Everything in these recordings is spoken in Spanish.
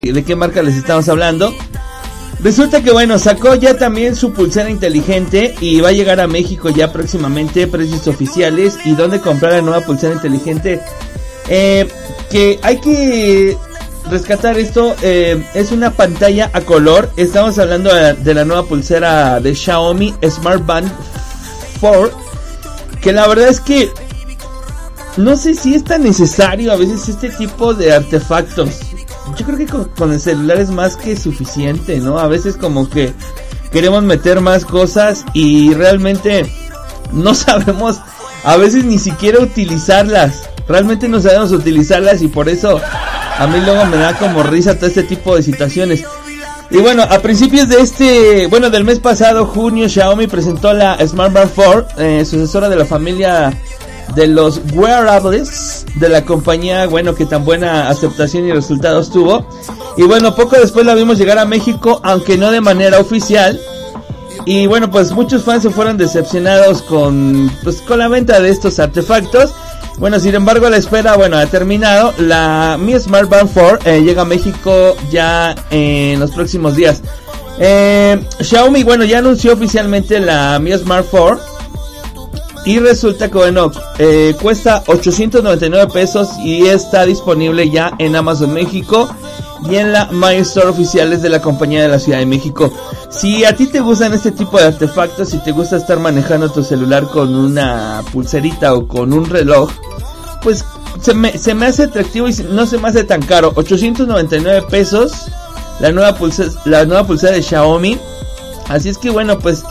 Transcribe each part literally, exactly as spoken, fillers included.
de qué marca les estamos hablando. Resulta que bueno, sacó ya también su pulsera inteligente y va a llegar a México ya próximamente, precios oficiales y dónde comprar la nueva pulsera inteligente. Eh, que hay que rescatar esto, eh, es una pantalla a color. Estamos hablando de, de la nueva pulsera de Xiaomi Smart Band cuatro, que la verdad es que no sé si es tan necesario a veces este tipo de artefactos. Yo creo que con, con el celular es más que suficiente, ¿no? A veces como que queremos meter más cosas y realmente no sabemos a veces ni siquiera utilizarlas. Realmente no sabemos utilizarlas y por eso a mí luego me da como risa todo este tipo de situaciones. Y bueno, a principios de este, bueno, del mes pasado, junio, Xiaomi presentó la Smart Band cuatro, eh, sucesora de la familia de los wearables de la compañía, bueno, que tan buena aceptación y resultados tuvo. Y bueno, poco después la vimos llegar a México, aunque no de manera oficial. Y bueno, pues muchos fans se fueron decepcionados con, pues, con la venta de estos artefactos. Bueno, sin embargo, la espera, bueno, ha terminado. La Mi Smart Band cuatro eh, llega a México ya en los próximos días. Eh, Xiaomi, bueno, ya anunció oficialmente la Mi Smart cuatro. Y resulta que bueno, eh, cuesta ochocientos noventa y nueve pesos y está disponible ya en Amazon México y en la My Store oficiales de la compañía de la Ciudad de México. Si a ti te gustan este tipo de artefactos, si te gusta estar manejando tu celular con una pulserita o con un reloj, pues se me, se me hace atractivo y no se me hace tan caro. ochocientos noventa y nueve pesos la nueva pulsera, la nueva pulsera de Xiaomi. Así es que bueno, pues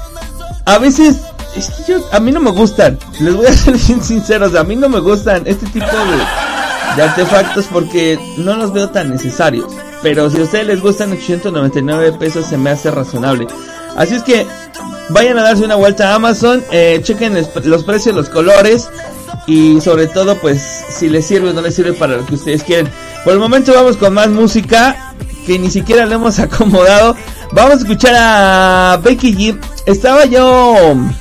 a veces es que yo, a mí no me gustan, les voy a ser bien sinceros, a mí no me gustan este tipo de, de artefactos porque no los veo tan necesarios. Pero si a ustedes les gustan, ochocientos noventa y nueve pesos se me hace razonable. Así es que vayan a darse una vuelta a Amazon, eh, chequen los, los precios, los colores y sobre todo pues si les sirve o no les sirve para lo que ustedes quieren. Por el momento vamos con más música que ni siquiera le hemos acomodado. Vamos a escuchar a Becky G. Estaba yo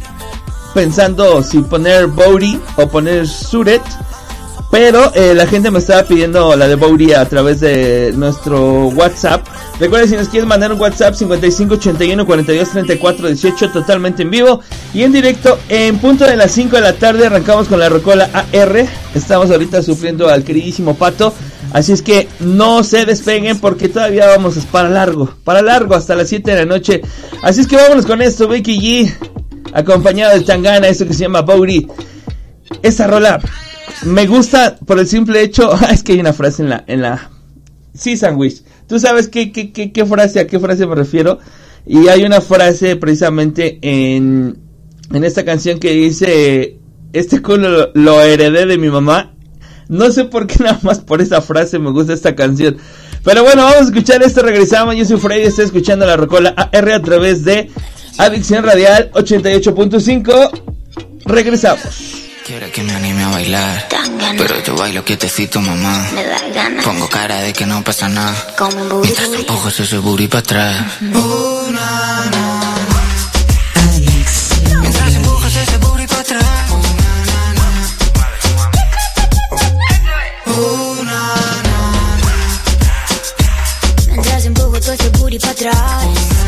pensando si poner Booty o poner Suret, pero eh, la gente me estaba pidiendo la de Booty a través de nuestro WhatsApp. Recuerden, si nos quieren mandar un WhatsApp, cincuenta y cinco ochenta y uno cuarenta y dos treinta y cuatro dieciocho, totalmente en vivo y en directo. En punto de las cinco de la tarde arrancamos con la Rocola A R. Estamos ahorita sufriendo al queridísimo Pato, así es que no se despeguen porque todavía vamos para largo, para largo hasta las siete de la noche. Así es que vámonos con esto, Becky G, acompañado de Tangana, esto que se llama Booty. Esta rola me gusta por el simple hecho, es que hay una frase en la, en la, sí, Sandwich, tú sabes qué, qué, qué, qué frase, a qué frase me refiero, y hay una frase precisamente en, en esta canción que dice, este culo lo, lo heredé de mi mamá. No sé por qué, nada más por esa frase me gusta esta canción. Pero bueno, vamos a escuchar esto, regresamos. Yo soy Freddy, estoy escuchando la Rocola A R a través de Adicción Radial ochenta y ocho punto cinco. Regresamos. Quiere que me anime a bailar, pero yo bailo quietecito, mamá. Me da ganas. Pongo cara de que no pasa nada. Como un booty. Mientras empujas ese booty para atrás. Mm-hmm. Oh, na, na. Mientras empujas ese booty para atrás. Oh, na, na. Mientras empujo todo ese booty para atrás.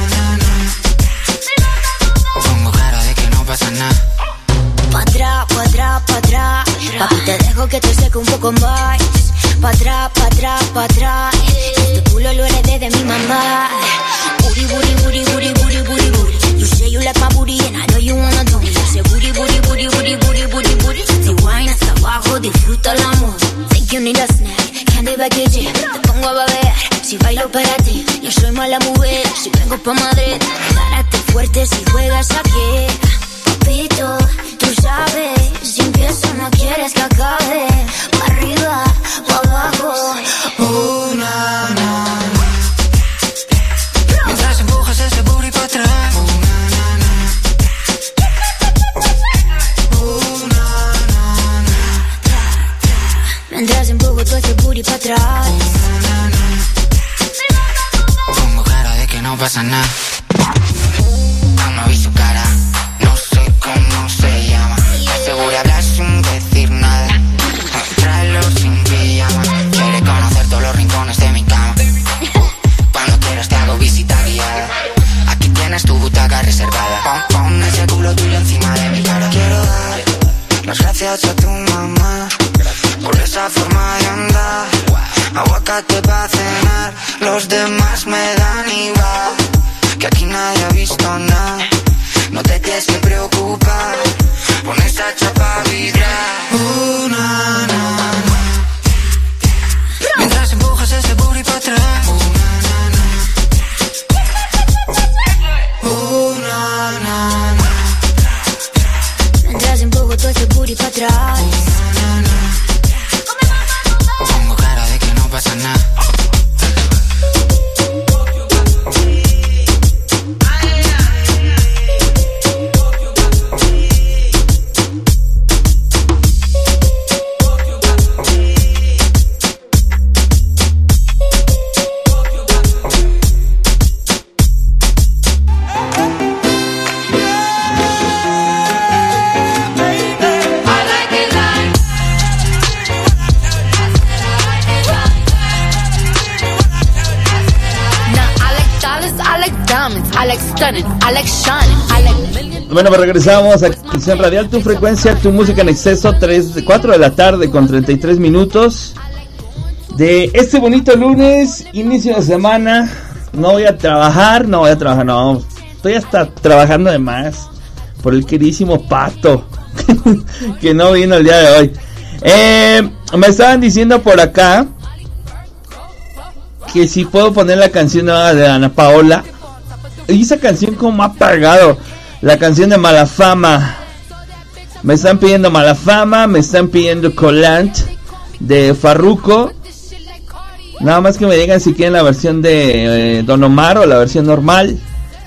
Pongo cara de que no pasa nada. Pa' atrás, pa' atrás, pa' atrás. Papi, te dejo que te seque un poco más. Pa' atrás, pa' atrás, pa' atrás. Este culo lo heredé de mi mamá. Booty, booty, booty, booty, booty, booty, booty. You say you like my booty and I know you wanna do me. Ese booty, booty, booty, booty, booty, booty, booty. Si wine hasta abajo, disfruta el amor. Think you need a snack, candy package. Te pongo a beber, si bailo para ti. Yo soy mala mujer, si vengo pa' Madrid. Párate fuerte si juegas aquí. Papito, tú sabes, si empiezo no quieres que acabe. Pa' arriba, pa' abajo. Oh, na, na. Mientras empujas ese booty para atrás. Oh, na, na, na. Oh, na, na, na. Mientras empujo todo ese booty para atrás. Oh, na, na, na. Pongo cara de que no pasa nada. Aún no vi su cara, no sé cómo se llama. Asegura hablar sin decir nada. Tráelo sin pijama. Quiere conocer todos los rincones de mi cama. ordenar, los demás me dan igual, que aquí nadie ha visto nada. No te tienes que preocupar, pon esa chapa a vibrar. Uh, na, na, na. Mientras empujas ese booty pa' atrás. Uh, na, na, na. Uh, na, na, na. Mientras empujo todo ese booty pa' atrás. Uh, na, na, na. Pongo cara de que no pasa nada. Bueno, pues regresamos a Canción Radial, tu frecuencia, tu música en exceso, tres, cuatro de la tarde con treinta y tres minutos de este bonito lunes, inicio de semana. No voy a trabajar, no voy a trabajar, no, estoy hasta trabajando de más por el queridísimo Pato, que no vino el día de hoy. Eh, me estaban diciendo por acá que si puedo poner la canción nueva de Ana Paola. Y esa canción como ha pagado. La canción de Mala Fama. Me están pidiendo Mala Fama. Me están pidiendo Colant de Farruko. Nada más que me digan si quieren la versión de eh, Don Omar o la versión normal.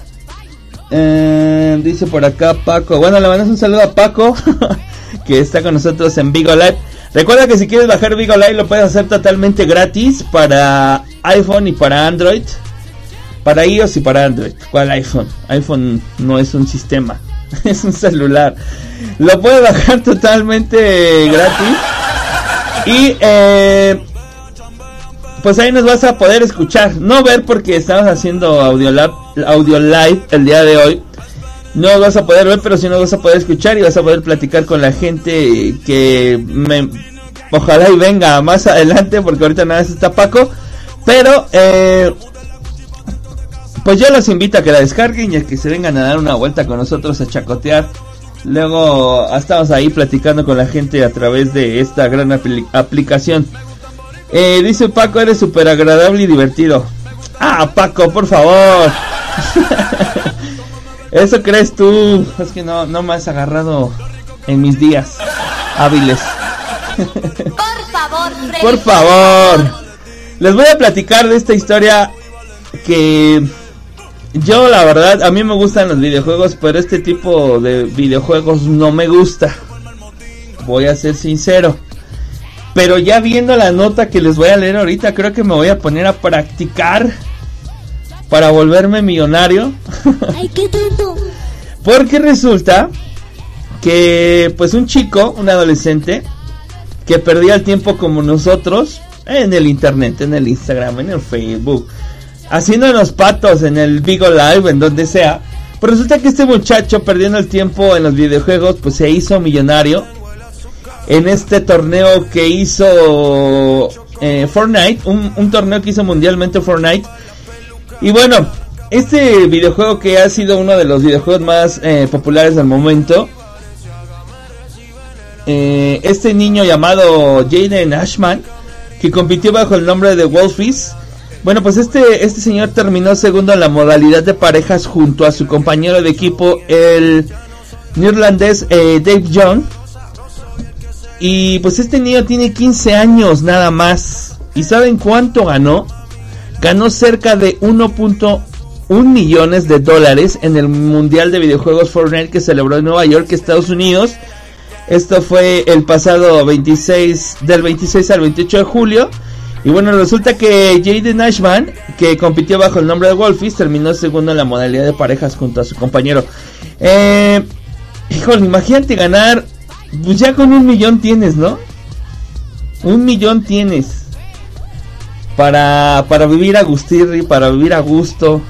eh, Dice por acá Paco. Bueno, le mandamos un saludo a Paco que está con nosotros en Vigo Live. Recuerda que si quieres bajar Vigo Live lo puedes hacer totalmente gratis para iPhone y para Android. Para iOS y para Android. ¿Cuál iPhone? iPhone no es un sistema, es un celular. Lo puedes bajar totalmente gratis. Y eh, pues ahí nos vas a poder escuchar. No ver porque estamos haciendo audio, lab, audio live el día de hoy. No vas a poder ver, pero sí nos vas a poder escuchar y vas a poder platicar con la gente que me, ojalá y venga más adelante, porque ahorita nada más está Paco. Pero eh, pues yo los invito a que la descarguen y a que se vengan a dar una vuelta con nosotros a chacotear. Luego estamos ahí platicando con la gente a través de esta gran apl- aplicación. Eh, dice Paco, eres súper agradable y divertido. Ah, Paco, por favor. Eso crees tú. Es que no, no me has agarrado en mis días hábiles. Por favor, Freddy. Por favor. Les voy a platicar de esta historia que yo, la verdad, a mí me gustan los videojuegos, pero este tipo de videojuegos no me gusta. Voy a ser sincero. Pero ya viendo la nota que les voy a leer ahorita, creo que me voy a poner a practicar para volverme millonario. Ay, qué tonto. Porque resulta que pues un chico, un adolescente, que perdía el tiempo como nosotros en el internet, en el Instagram, en el Facebook, haciéndonos patos en el Vigo Live, en donde sea. Pues resulta que este muchacho, perdiendo el tiempo en los videojuegos, pues se hizo millonario en este torneo que hizo eh, Fortnite, un, un torneo que hizo mundialmente Fortnite. Y bueno, este videojuego, que ha sido uno de los videojuegos más eh, populares del momento, eh, este niño llamado Jaden Ashman, que compitió bajo el nombre de Wolfies. Bueno, pues este, este señor terminó segundo en la modalidad de parejas junto a su compañero de equipo, el neerlandés eh, Dave Young. Y pues este niño tiene quince años nada más. ¿Y saben cuánto ganó? Ganó cerca de uno punto uno millones de dólares en el Mundial de Videojuegos Fortnite que celebró en Nueva York, Estados Unidos. Esto fue el pasado veintiséis, del veintiséis al veintiocho de julio. Y bueno, resulta que Jaden Ashman, que compitió bajo el nombre de Wolfies, terminó segundo en la modalidad de parejas junto a su compañero. Eh, híjole, imagínate ganar, pues ya con un millón tienes, ¿no? Un millón tienes para, para vivir a gustirri, para vivir a gusto.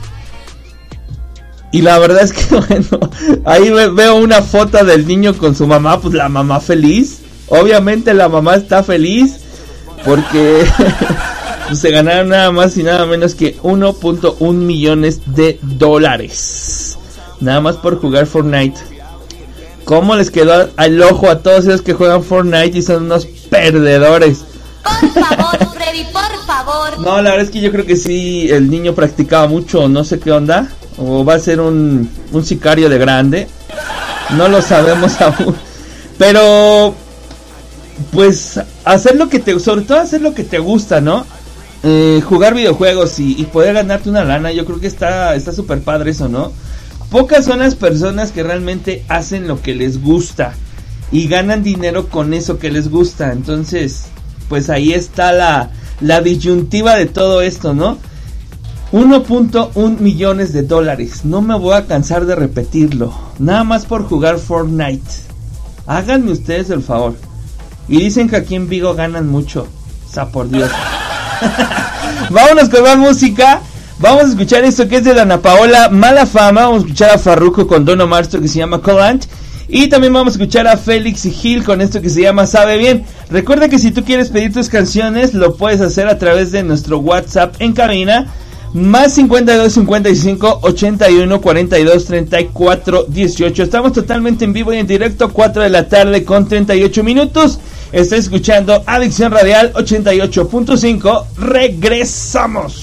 Y la verdad es que, bueno, ahí veo una foto del niño con su mamá, pues la mamá feliz. Obviamente la mamá está feliz porque pues se ganaron nada más y nada menos que uno punto uno millones de dólares. Nada más por jugar Fortnite. ¿Cómo les quedó al ojo a todos esos que juegan Fortnite y son unos perdedores? Por favor, Freddy, por favor. No, la verdad es que yo creo que sí, el niño practicaba mucho, no sé qué onda. O va a ser un, un sicario de grande. No lo sabemos aún. Pero, pues, hacer lo que te, sobre todo hacer lo que te gusta, ¿no? Eh, jugar videojuegos y, y poder ganarte una lana, yo creo que está está súper padre eso, ¿no? Pocas son las personas que realmente hacen lo que les gusta y ganan dinero con eso que les gusta. Entonces, pues ahí está la, la disyuntiva de todo esto, ¿no? uno punto uno millones de dólares. No me voy a cansar de repetirlo. Nada más por jugar Fortnite. Háganme ustedes el favor. Y dicen que aquí en Vigo ganan mucho. O sea, por Dios. Vámonos con más música. Vamos a escuchar esto que es de Dana Paola, Mala Fama. Vamos a escuchar a Farruko con Don Omar, esto que se llama Collant. Y también vamos a escuchar a Félix y Gil con esto que se llama Sabe Bien. Recuerda que si tú quieres pedir tus canciones, lo puedes hacer a través de nuestro WhatsApp en cabina. Más cincuenta y dos, cincuenta y cinco, ochenta y uno, cuarenta y dos, treinta y cuatro, dieciocho. Estamos totalmente en vivo y en directo, cuatro de la tarde con treinta y ocho minutos. Está escuchando Adicción Radial ochenta y ocho punto cinco. Regresamos.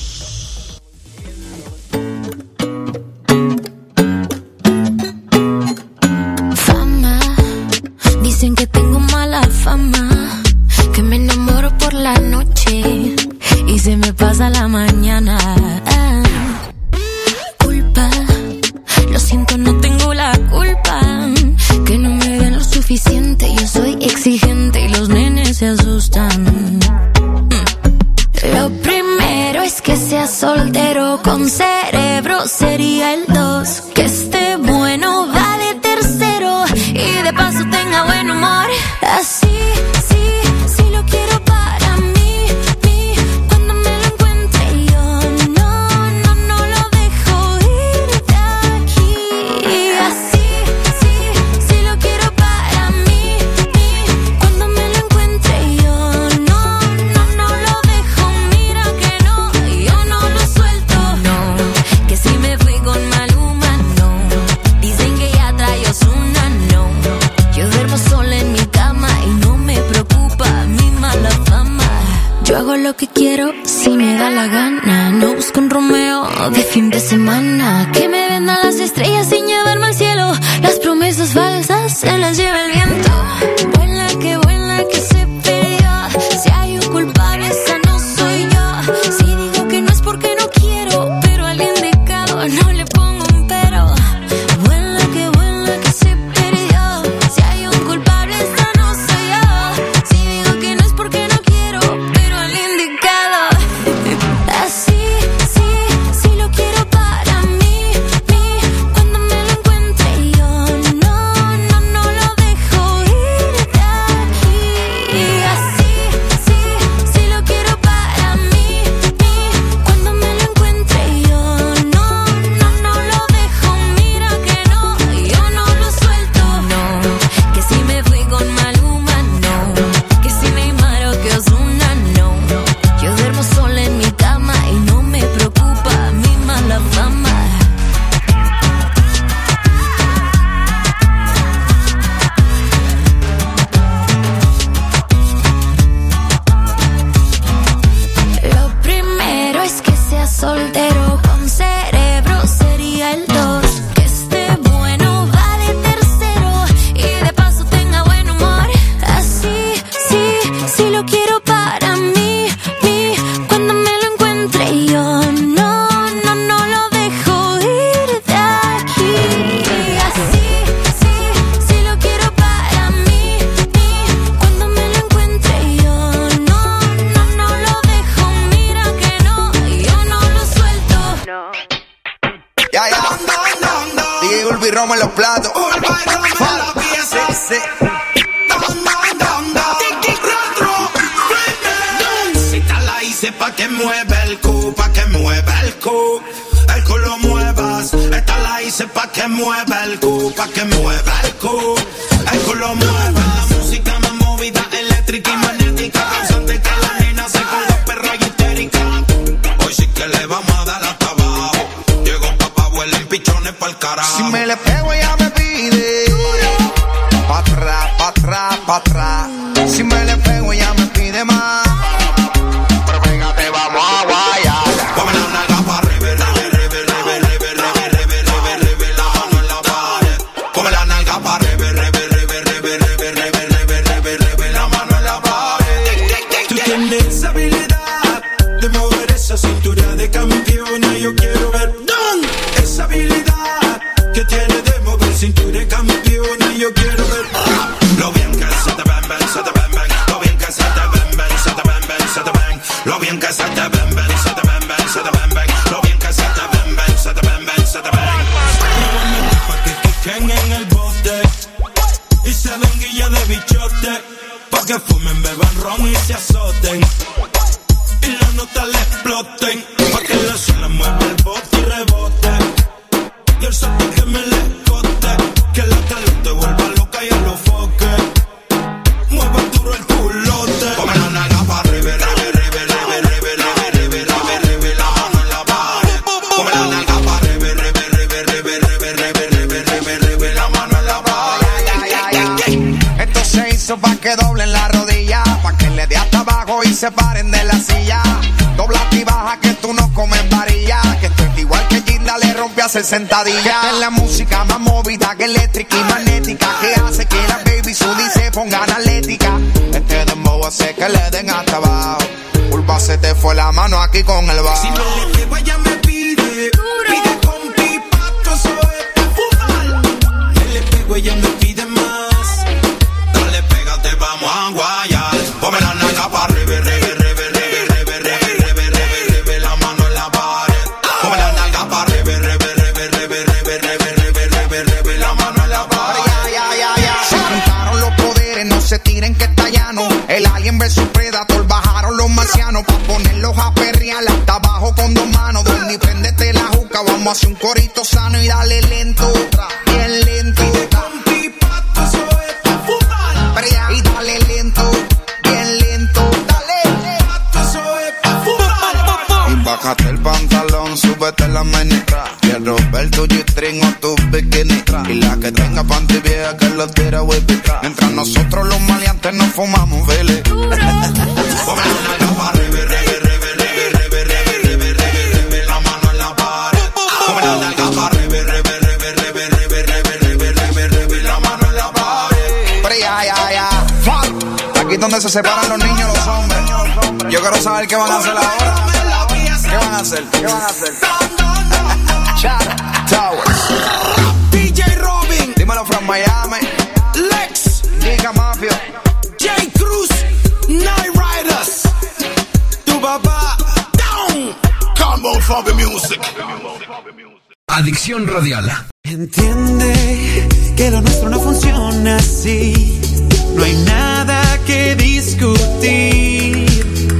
Fama, dicen que tengo mala fama, que me enamoro por la noche y se me pasa la mañana. Ah, culpa, lo siento, no tengo la culpa, que no me ven lo suficiente. Yo soy exigente y los nenes se asustan. Mm. Lo primero es que sea soltero con cerebro, sería el dos. Que esté bueno, va de tercero y de paso tenga buen humor. Así, sí, sí lo quiero para mí, mí. Cuando me lo encuentre yo, no, no, no lo dejo ir de aquí. Así, sí, sí lo quiero para mí, mí. Cuando me lo encuentre yo, no, no, no lo dejo. Mira que no, yo no lo suelto. No, que si me fui con Maluma, no. Dicen que ya trae Ozuna, no. Yo duermo sola en mi cama y no me preocupa mi mala fama. Yo hago lo que quiero si me da la gana. No busco un Romeo de fin de semana. Que me vendan las estrellas sin llevarme al cielo. Las promesas falsas se las lleva el viento. Vuela que vuela que se perdió. Si hay un culpable, esa no soy yo. Si digo que no es porque no quiero, pero al indicado no le pongo un pero. Vuela que vuela que se perdió. Si hay un culpable, esa no soy yo. Si digo que no es porque no quiero, pero al indicado. Así, sí, sí lo quiero para mí, mí. Cuando me lo encuentre yo, no, no, no lo dejo ir de aquí. Así, sí, sí lo quiero para mí, mí. Cuando me lo encuentre yo, no, no, no lo dejo. Mira que no, yo no lo suelto. No, que si me fui con Maluma, no. Que si Neymar o que Ozuna, no. Yo duermo sola en mi cama y no me preocupa mi mala fama. Lo primero es que sea soltero con cerebro, sería el dos. Que esté bueno, va de tercero y de paso tenga buen humor. Así, sí, sí lo quiero para mí, mí. Cuando me lo encuentre yo, no, no, no lo dejo ir de aquí. Así, sí, sí lo quiero para mí, mí. Cuando me lo encuentre yo, no, no, no lo dejo. Mira que no, yo no lo suelto. Ya, ya. D J Ulvi Roma en los platos. Sí, sí. Esta la hice pa' que mueva el cu, pa' que mueva el cu, el cu lo muevas. Esta la hice pa' que mueva el cu, pa' que mueva el cu, el cu lo mueva. La música más movida, eléctrica y magnética, causante que la nena se con los perros y histérica. carajo. Si me le pego ella me pide pa' atrás, pa' atrás, pa' atrás. Si me le pego ella me pide más. Pero pégate, vamos a guayar. Ponme la nalga pa' arriba, rebe, rebe, rebe, rebe, rebe, rebe, rebe, rebe, la mano en la pared. Ponme la nalga pa' arriba, rebe, rebe, rebe, rebe, rebe, rebe, rebe, rebe, la mano en la pared. Tú tienes esa habilidad de mover esa cintura de campeona. Yo quiero ver esa habilidad que tiene de mover cintura de campeona. Yo quiero ver lo bien que se te ven, ven, se te ven, ven. Lo bien que se te ven, ven, se te ven, ven, se te ven. Lo bien que se te ven, ven, se te ven, ven, se te ven, ven. Lo bien que se te ven, ven, se te ven, ven, se te ven. pa' que quiquen en el bote y se den guilla de bichote, pa' que fumen, beban ron y se azoten y las notas le exploten, pa' que la suela mueva el bote y rebote y el sol que me le escote, que la calor te vuelva loca y a los foques mueva duro el culote. Ponme la nalga pa' arriba, rebe, rebe, rebe, rebe, rebe, rebe, rebe, rebe, la mano en la pared. Ponme la nalga pa' arriba, rebe, rebe, rebe, rebe, rebe, rebe, rebe, rebe, la mano en la pared. Esto se hizo pa' que doblen la rodilla, pa' que le dé hasta abajo y se paren de la silla. Dobla y baja que tú no comes varilla, que esto es igual que Ginda le rompe a hacer sentadilla. Esta es la música más movida que eléctrica y magnética, que hace que la baby Sudi se ponga analética. Este dembow hace que le den hasta abajo. Culpa se te fue la mano aquí con el bajo. Si me le pego ella me pide, pide con pipato, eso es pa' fumar. Me le pego ella me pide más. Dale, pégate, vamos a guayar. Ponme la nalga pa' arriba, rebe, rebe, rebe, rebe, rebe, rebe, rebe, rebe, la mano en la pared. Ponme la nalga pa' arriba, rebe, rebe, rebe, rebe, rebe, rebe, rebe, rebe, la mano en la pared. Ya, ya, ya, ya. Se juntaron los poderes, no se tiren que está llano. El alien versus Predator, bajaron los marcianos pa' ponerlos a perrear hasta abajo con dos manos. Donde prendete la juca, vamos a hacer un corito sano y dale lento, bien lento. Con pipato, eso es pa' fumar. Brea, y dale lento, bien lento, dale. Pipato, eso es pa' fumar. Y bájate el pantalón, súbete la menestra. Quiero ver tu G-string o tu bikini. Y la que tenga panty vieja que lo tira whippy. Mientras nosotros los maleantes nos fumamos, vele. Ponme la nalga pa' arriba, rebe, rebe, rebe, rebe, rebe, rebe, rebe, rebe, la mano en la pared. Ponme la nalga pa' arriba, rebe, rebe, rebe, rebe, rebe, rebe, rebe, rebe, la mano en la pared. Pero ya, ya, ya. Fuck. Aquí es donde se separan los niños y los hombres. Yo quiero saber qué van a hacer ahora. ¿Qué van a hacer? ¿Qué van a hacer? Chad Towers, D J Robin, dímelo from Miami, Lex, Giga Mafia, J Cruz, Night Riders, tu papá, down, Combo for the music. Adicción Radial. Entiende que lo nuestro no funciona así. No hay nada que discutir.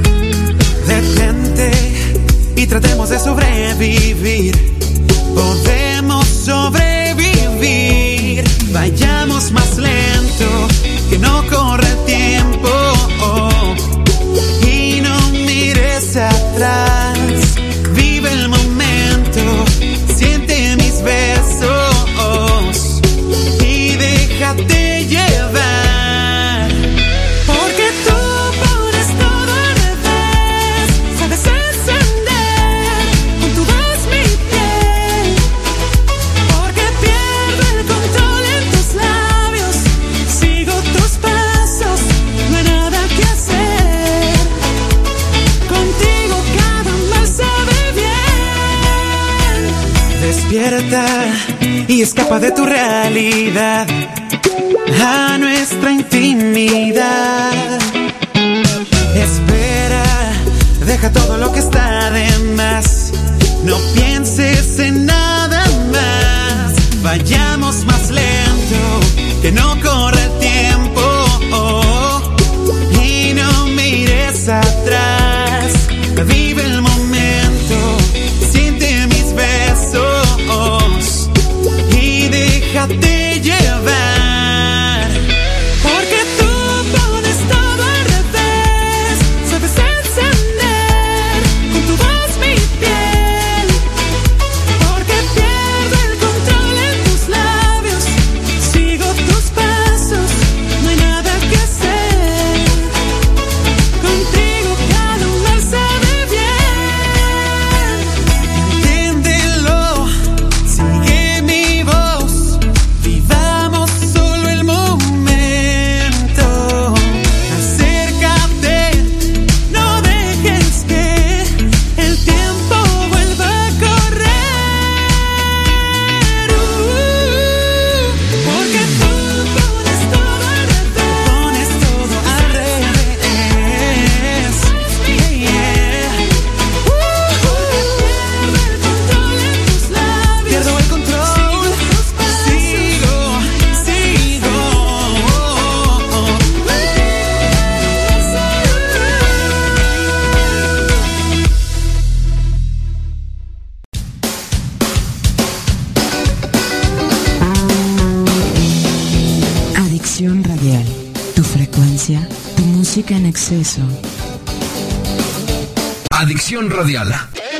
Detente y tratemos de sobrevivir. Podemos sobrevivir. Vayamos más lento, que no corre el tiempo. Oh, y no mires atrás. Vive el momento. Siente mis besos y déjate llevar. Porque tú pones todo al revés. Sabes encender con tu voz mi piel. Porque pierdo el control en tus labios. Sigo tus pasos, no hay nada que hacer. Contigo cada mal sabe bien. Despierta y escapa de tu realidad a nuestra intimidad. Espera, deja todo lo que está de más. No pienses en nada más. Vayamos más lento, que no corre el tiempo. Oh, y no mires atrás. Vive el momento, siente mis besos y déjate llevar. Porque tú pones todo al revés. Sabes encender con tu voz mi piel. Porque pierdo el control Música en exceso. Adicción radial.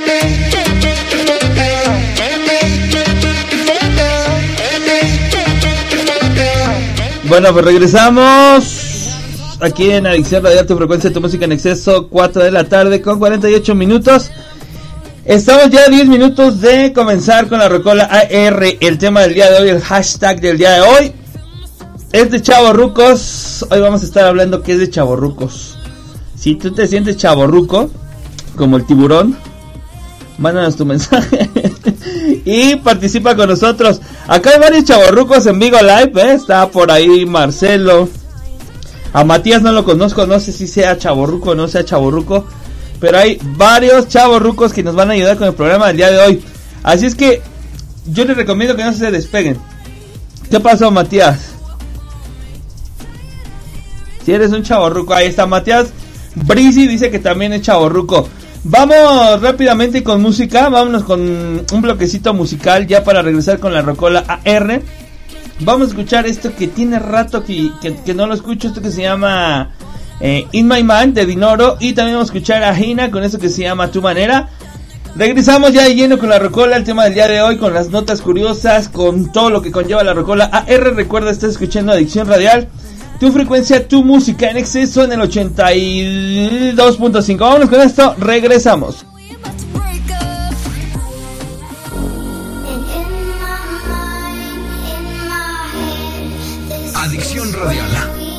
Bueno, pues regresamos aquí en Adicción Radial, tu frecuencia, tu música en exceso, cuatro de la tarde con cuarenta y ocho minutos. Estamos ya a diez minutos de comenzar con la rocola A R. El tema del día de hoy, el hashtag del día de hoy es de chavorrucos. Hoy vamos a estar hablando que es de chavorrucos. Si tú te sientes chavorruco, como el tiburón, mándanos tu mensaje y participa con nosotros. Acá hay varios chavorrucos en Vigo Live, ¿eh? Está por ahí Marcelo. A Matías no lo conozco, no sé si sea chavorruco o no sea chavorruco, pero hay varios chavorrucos que nos van a ayudar con el programa del día de hoy. Así es que yo les recomiendo que no se despeguen. ¿Qué pasó, Matías? Si eres un chavorruco, ahí está Matías. Brisi dice que también es chavorruco. Vamos rápidamente con música. Vámonos con un bloquecito musical ya para regresar con la rocola A R. Vamos a escuchar esto que tiene rato que, que, que no lo escucho. Esto que se llama eh, In My Mind de Dinoro. Y también vamos a escuchar a Hina con esto que se llama Tu Manera. Regresamos ya de lleno con la rocola, el tema del día de hoy, con las notas curiosas, con todo lo que conlleva la rocola A R. Recuerda, estás escuchando Adicción Radial, tu frecuencia, tu música en exceso en el ochenta y dos punto cinco. Vámonos con esto, regresamos. Adicción Radial.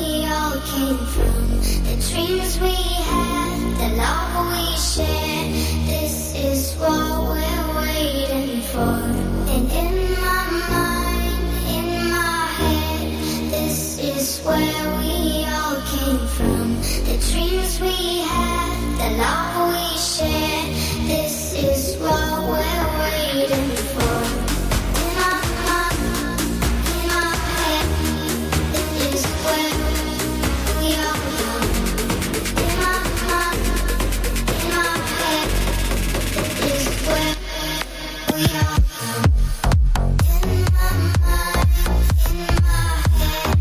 Where we all came from, the dreams we had, the love we shared. This is what we're waiting for. In our mind, in our head, this is where we all come. In our mind, in our head, this is where we all come. In my mind, in my head.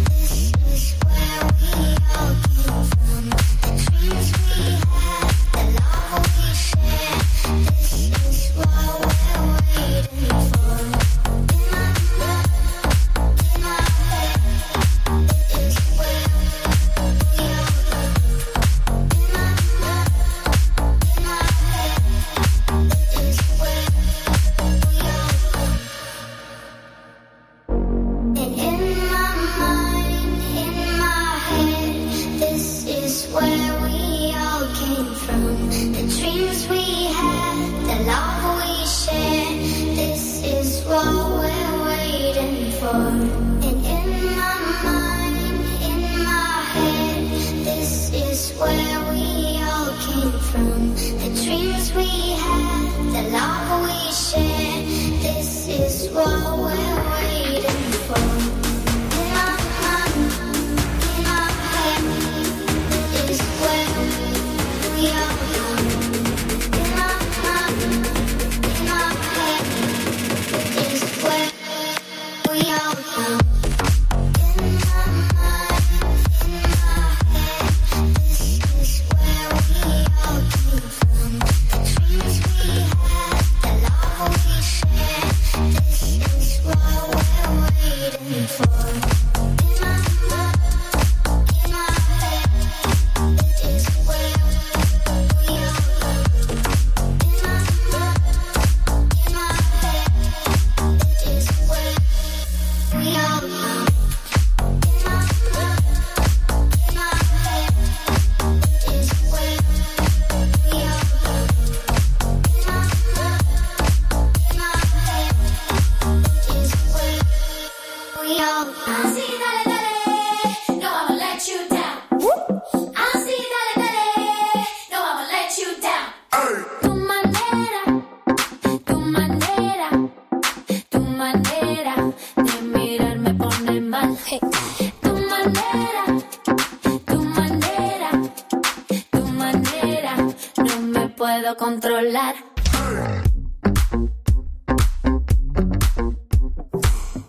Controlar.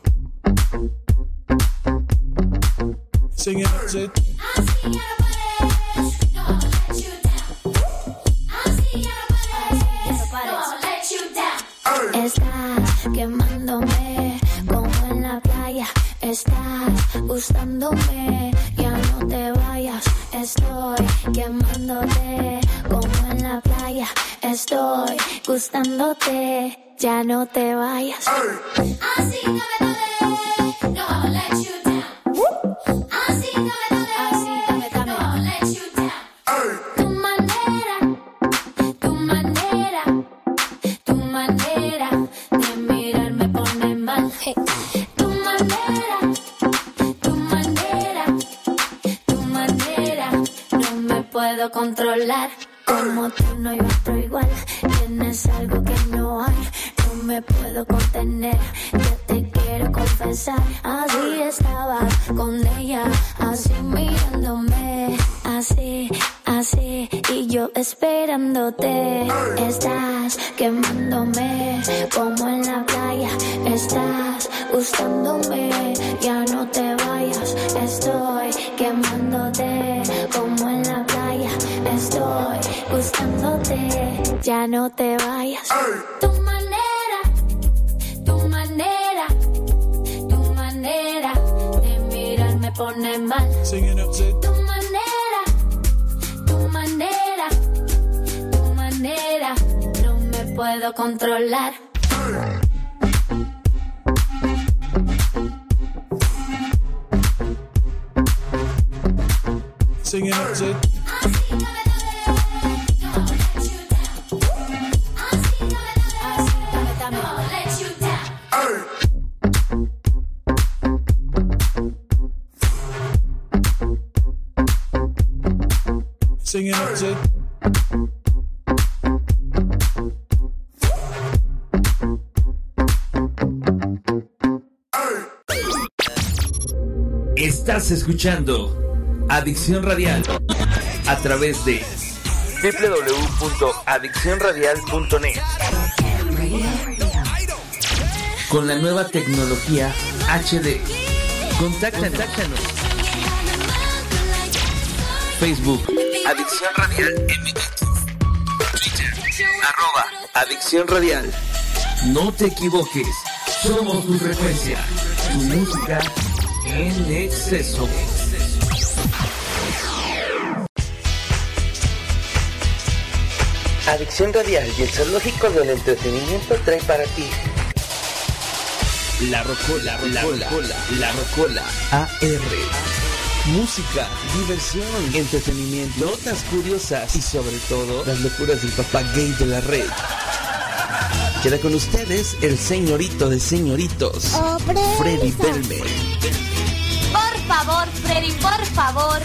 Sing it, sing it. Estás quemándome como en la playa. Estás gustándome, ya no te vayas. Estoy quemándote como en la playa. Estoy gustándote, ya no te vayas. Así no me duele, no I'll let you down. Así no me duele, así dame, dame, no I'll let you down. Tu manera, tu manera, tu manera de mirar me pone mal. Hey. Tu manera, tu manera, tu manera, no me puedo controlar. Como tú no hay otro igual, tienes algo que no hay, no me puedo contener, ya te quiero confesar. Así estaba con ella, así mirándome, así, así, y yo esperándote. Estás quemándome como en la playa, estás gustándome, ya no te vayas. Estoy quemándote como en la playa, estoy gustándote, ya no te vayas. Tu manera, tu manera, tu manera de mirar me pone mal. Tu manera, tu manera, tu manera, no me puedo controlar. Singing up to singing up to Estás escuchando Adicción Radial a través de doble u doble u doble u punto adicción radial punto net. Con la nueva tecnología H D. Contáctanos. Facebook Adicción Radial M X. Twitter arroba Adicción Radial. No te equivoques, somos tu frecuencia, tu música en exceso. Adicción Radial y el Zoológico del Entretenimiento trae para ti La Rocola, la Rocola, la Rocola A R. Música, diversión, entretenimiento, notas curiosas y sobre todo las locuras del papá gay de la red. Queda con ustedes el señorito de señoritos, oh, Freddy Belmer. Por favor, Freddy, por favor.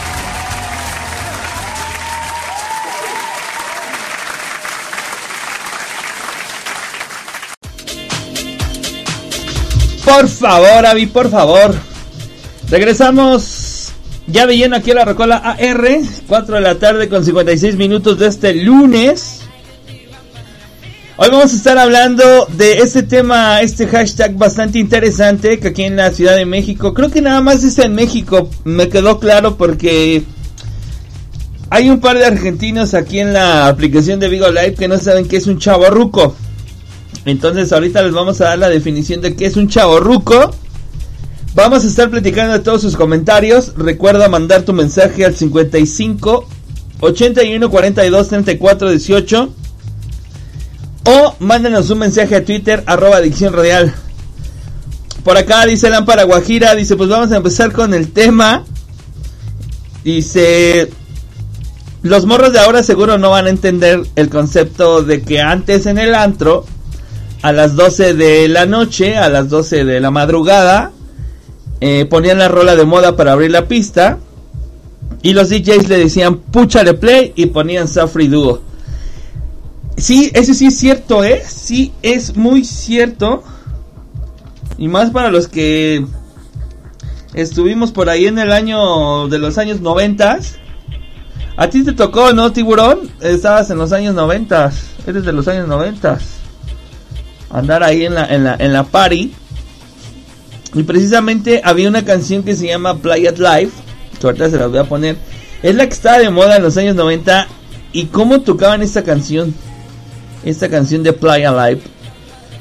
Por favor, Avi, por favor. Regresamos ya de lleno aquí a la Rocola A R, cuatro de la tarde con cincuenta y seis minutos de este lunes. Hoy vamos a estar hablando de este tema, este hashtag bastante interesante que aquí en la Ciudad de México, creo que nada más es en México, me quedó claro porque hay un par de argentinos aquí en la aplicación de Vigo Live que no saben qué es un chavorruco. Entonces ahorita les vamos a dar la definición de qué es un chavorruco. Vamos a estar platicando de todos sus comentarios. Recuerda mandar tu mensaje al cincuenta y cinco, ochenta y uno, cuarenta y dos, treinta y cuatro, dieciocho. O mándanos un mensaje a Twitter, arroba Adicción Radial. Por acá dice Lámpara Guajira, dice pues vamos a empezar con el tema. Dice, los morros de ahora seguro no van a entender el concepto de que antes en el antro, a las doce de la noche, a las doce de la madrugada, eh, ponían la rola de moda para abrir la pista. Y los D Js le decían púchale play y ponían Safri Duo. Sí, eso sí es cierto, ¿eh? Sí, es muy cierto. Y más para los que estuvimos por ahí en el año de los años noventas. A ti te tocó, ¿no, Tiburón? Estabas en los años noventas. Eres de los años noventas. Andar ahí en la, en la, en la party. Y precisamente había una canción que se llama Play It Live, que ahorita se las voy a poner. Es la que estaba de moda en los años noventa. ¿Y cómo tocaban esta canción? Esta canción de Play Alive.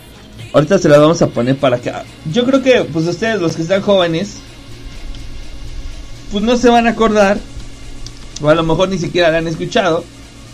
Ahorita se las vamos a poner para que... Yo creo que pues ustedes, los que están jóvenes, pues no se van a acordar, o a lo mejor ni siquiera la han escuchado.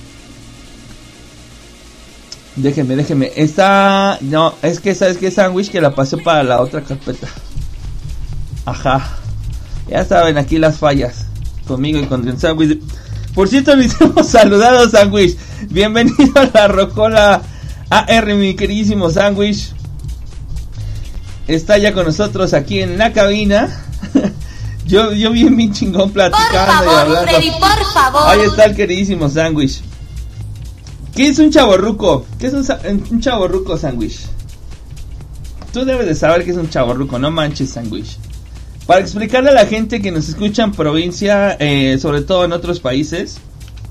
Déjenme, déjenme. Está... No, es que sabes que Sandwich que la pasé para la otra carpeta. Ajá. Ya saben aquí las fallas. Conmigo y con el Sandwich. Por cierto, le hicimos saludados, Sandwich. Bienvenido a la Rocola A R, mi queridísimo Sandwich. Está ya con nosotros aquí en la cabina. yo, yo bien, bien chingón platicando. Por favor, y hablando. Freddy, por favor. Ahí está el queridísimo Sandwich. ¿Qué es un chavorruco? ¿Qué es un, un chavorruco, Sandwich? Tú debes de saber qué es un chavorruco, no manches, Sandwich. Para explicarle a la gente que nos escucha en provincia, eh, sobre todo en otros países,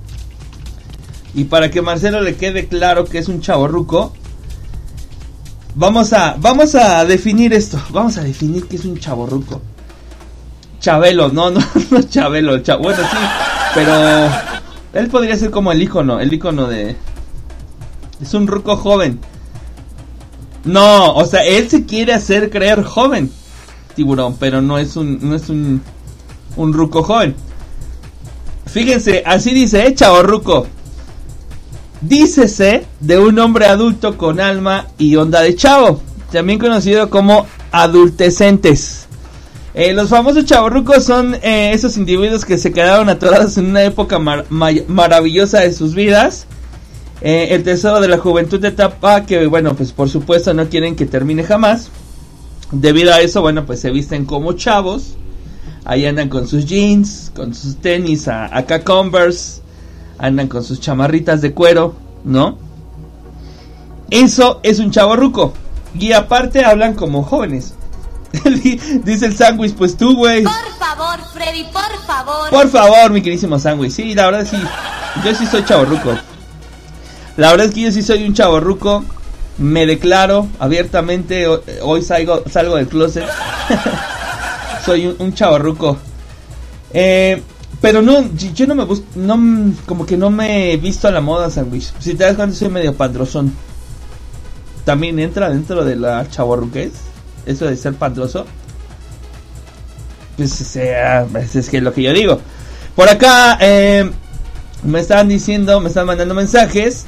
y para que Marcelo le quede claro que es un chavorruco, vamos a vamos a definir esto. Vamos a definir qué es un chavorruco. Chabelo, no, no, no Chabelo, Chab- bueno sí, pero él podría ser como el ícono, el ícono de... Es un ruco joven. No, o sea, él se quiere hacer creer joven, Tiburón, pero no es un no es un un ruco joven. Fíjense, así dice, eh, chavorruco. Dícese de un hombre adulto con alma y onda de chavo, también conocido como adultecentes. Eh, los famosos chavorrucos son eh, esos individuos que se quedaron atorados en una época mar- mar- maravillosa de sus vidas. Eh, el tesoro de la juventud de etapa que, bueno, pues por supuesto no quieren que termine jamás. Debido a eso, bueno, pues se visten como chavos. Ahí andan con sus jeans, con sus tenis, a, acá Converse. Andan con sus chamarritas de cuero, ¿no? Eso es un chavorruco. Y aparte hablan como jóvenes. Dice el Sandwich, pues tú, güey. Por favor, Freddy, por favor. Por favor, mi queridísimo Sandwich. Sí, la verdad sí. Yo sí soy chavorruco. La verdad es que yo sí soy un chavorruco. Me declaro abiertamente. Hoy salgo, salgo del closet. Soy un, un chavorruco. Eh... Pero no, yo no me busco, no, como que no me he visto a la moda, Sandwich. Si te das cuenta, soy medio padrosón. También entra dentro de la chavorruquez, eso de ser padroso. Pues o sea, es que es lo que yo digo. Por acá, eh, me están diciendo, me están mandando mensajes.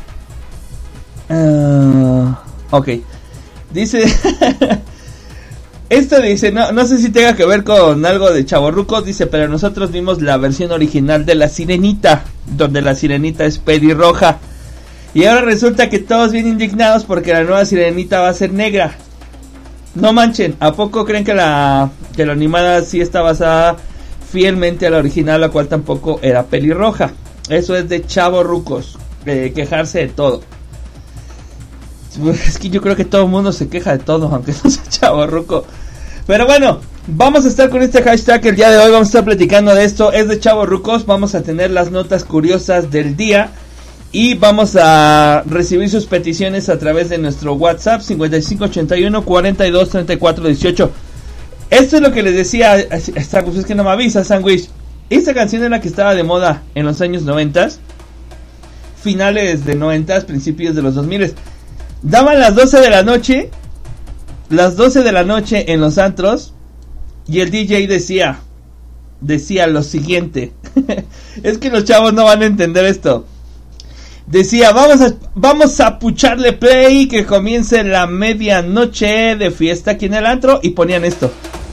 Uh, ok. Dice... Esto dice, no, no sé si tenga que ver con algo de chavorrucos, dice, pero nosotros vimos la versión original de La Sirenita, donde la sirenita es pelirroja. Y ahora resulta que todos bien indignados porque la nueva sirenita va a ser negra. No manchen, ¿a poco creen que la, que la animada sí está basada fielmente a la original, la cual tampoco era pelirroja? Eso es de chavorrucos, de quejarse de todo. Es que yo creo que todo el mundo se queja de todo, aunque no sea chavorruco. Pero bueno, vamos a estar con este hashtag el día de hoy. Vamos a estar platicando de esto. Es de chavorrucos. Vamos a tener las notas curiosas del día. Y vamos a recibir sus peticiones a través de nuestro WhatsApp cincuenta y cinco ochenta y uno cuarenta y dos treinta y cuatro dieciocho. Esto es lo que les decía. Es que no me avisa, Sandwich. Esta canción era la que estaba de moda en los años noventas, finales de noventas, principios de los dos miles. Daban las doce de la noche, las doce de la noche en los antros, y el D J decía, decía lo siguiente. Es que los chavos no van a entender esto. Decía, vamos a, vamos a pucharle play, que comience la medianoche de fiesta aquí en el antro, y ponían esto.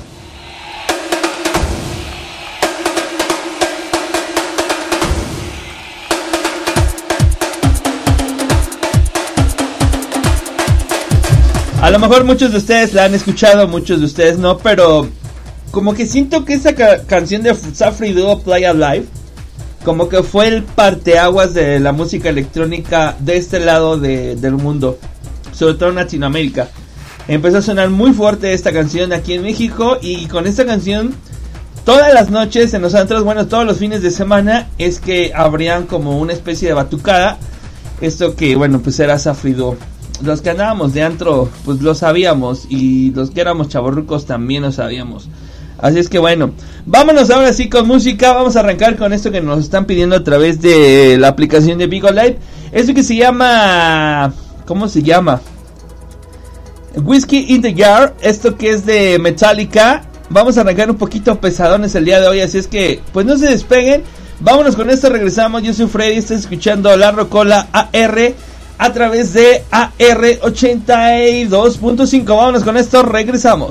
A lo mejor muchos de ustedes la han escuchado, muchos de ustedes no, pero como que siento que esa ca- canción de Safri Duo Play Alive como que fue el parteaguas de la música electrónica de este lado de, del mundo, sobre todo en Latinoamérica. Empezó a sonar muy fuerte esta canción aquí en México, y con esta canción todas las noches en los antros, bueno, todos los fines de semana, es que habrían como una especie de batucada. Esto que, bueno, pues era Safri Duo. Los que andábamos de antro, pues lo sabíamos, y los que éramos chavorrucos también lo sabíamos. Así es que bueno, vámonos ahora sí con música. Vamos a arrancar con esto que nos están pidiendo a través de la aplicación de Bigo Live. Esto que se llama... ¿Cómo se llama? Whiskey in the Jar, esto que es de Metallica. Vamos a arrancar un poquito pesadones el día de hoy, así es que pues no se despeguen. Vámonos con esto, regresamos. Yo soy Freddy, estás escuchando La Rocola A R a través de A R ochenta y dos punto cinco. Vámonos con esto, regresamos.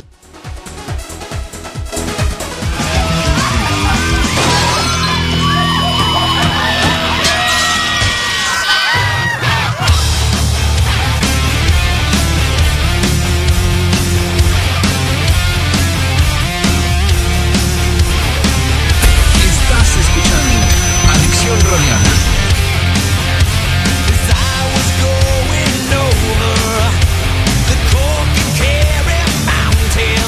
Mountain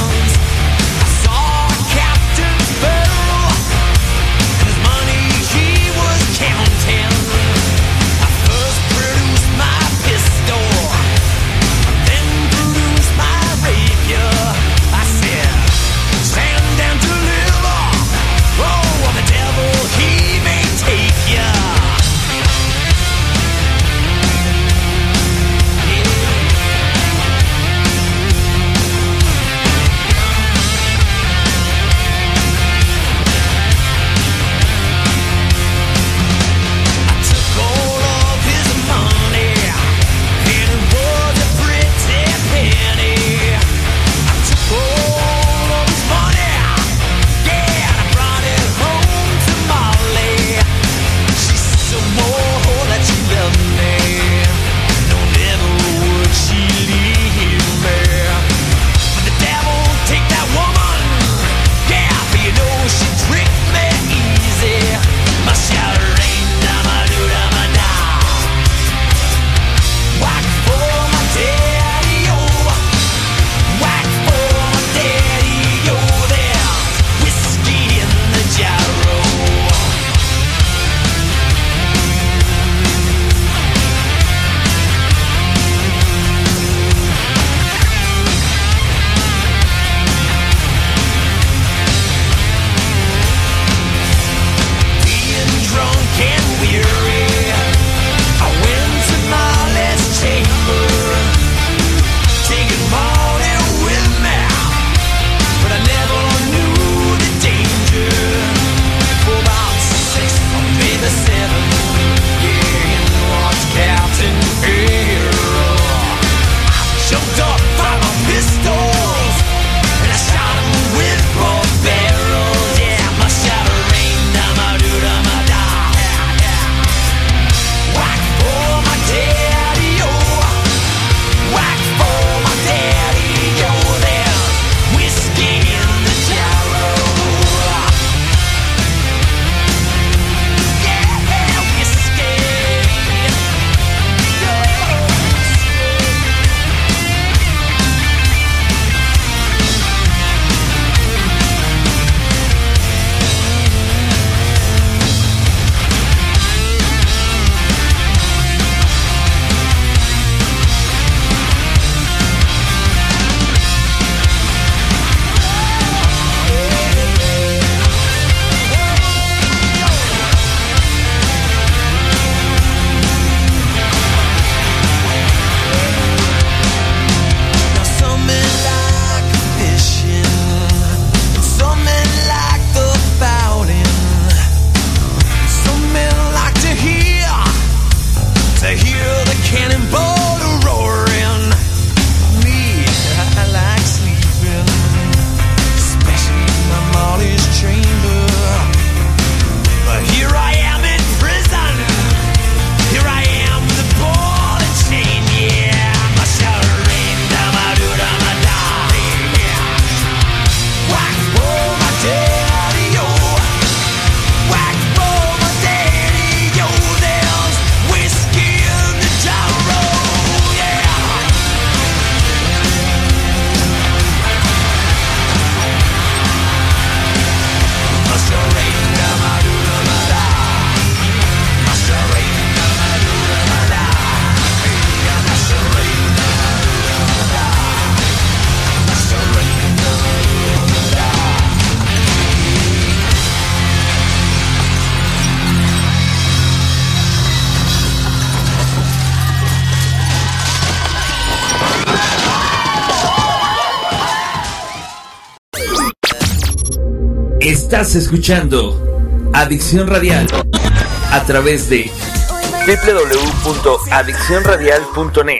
Estás escuchando Adicción Radial a través de doble u doble u doble u punto adicción radial punto net.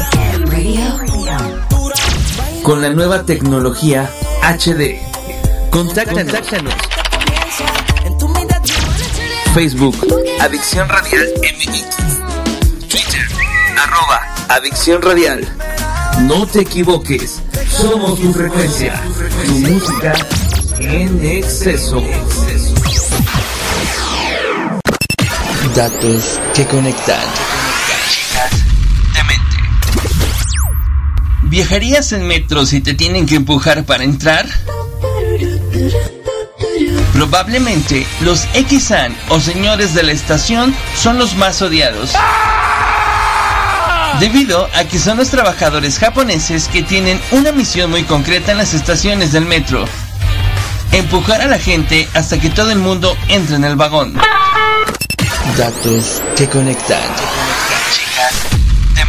Con la nueva tecnología H D. Contáctanos. Contáctanos. Facebook, Adicción Radial M X. Twitter, arroba Adicción Radial. No te equivoques, somos tu frecuencia, tu música en exceso. Datos que conectan. ¿Viajarías en metro si te tienen que empujar para entrar? Probablemente los X-San o señores de la estación son los más odiados, debido a que son los trabajadores japoneses que tienen una misión muy concreta en las estaciones del metro: empujar a la gente hasta que todo el mundo entre en el vagón. Datos que conectan. Chicas de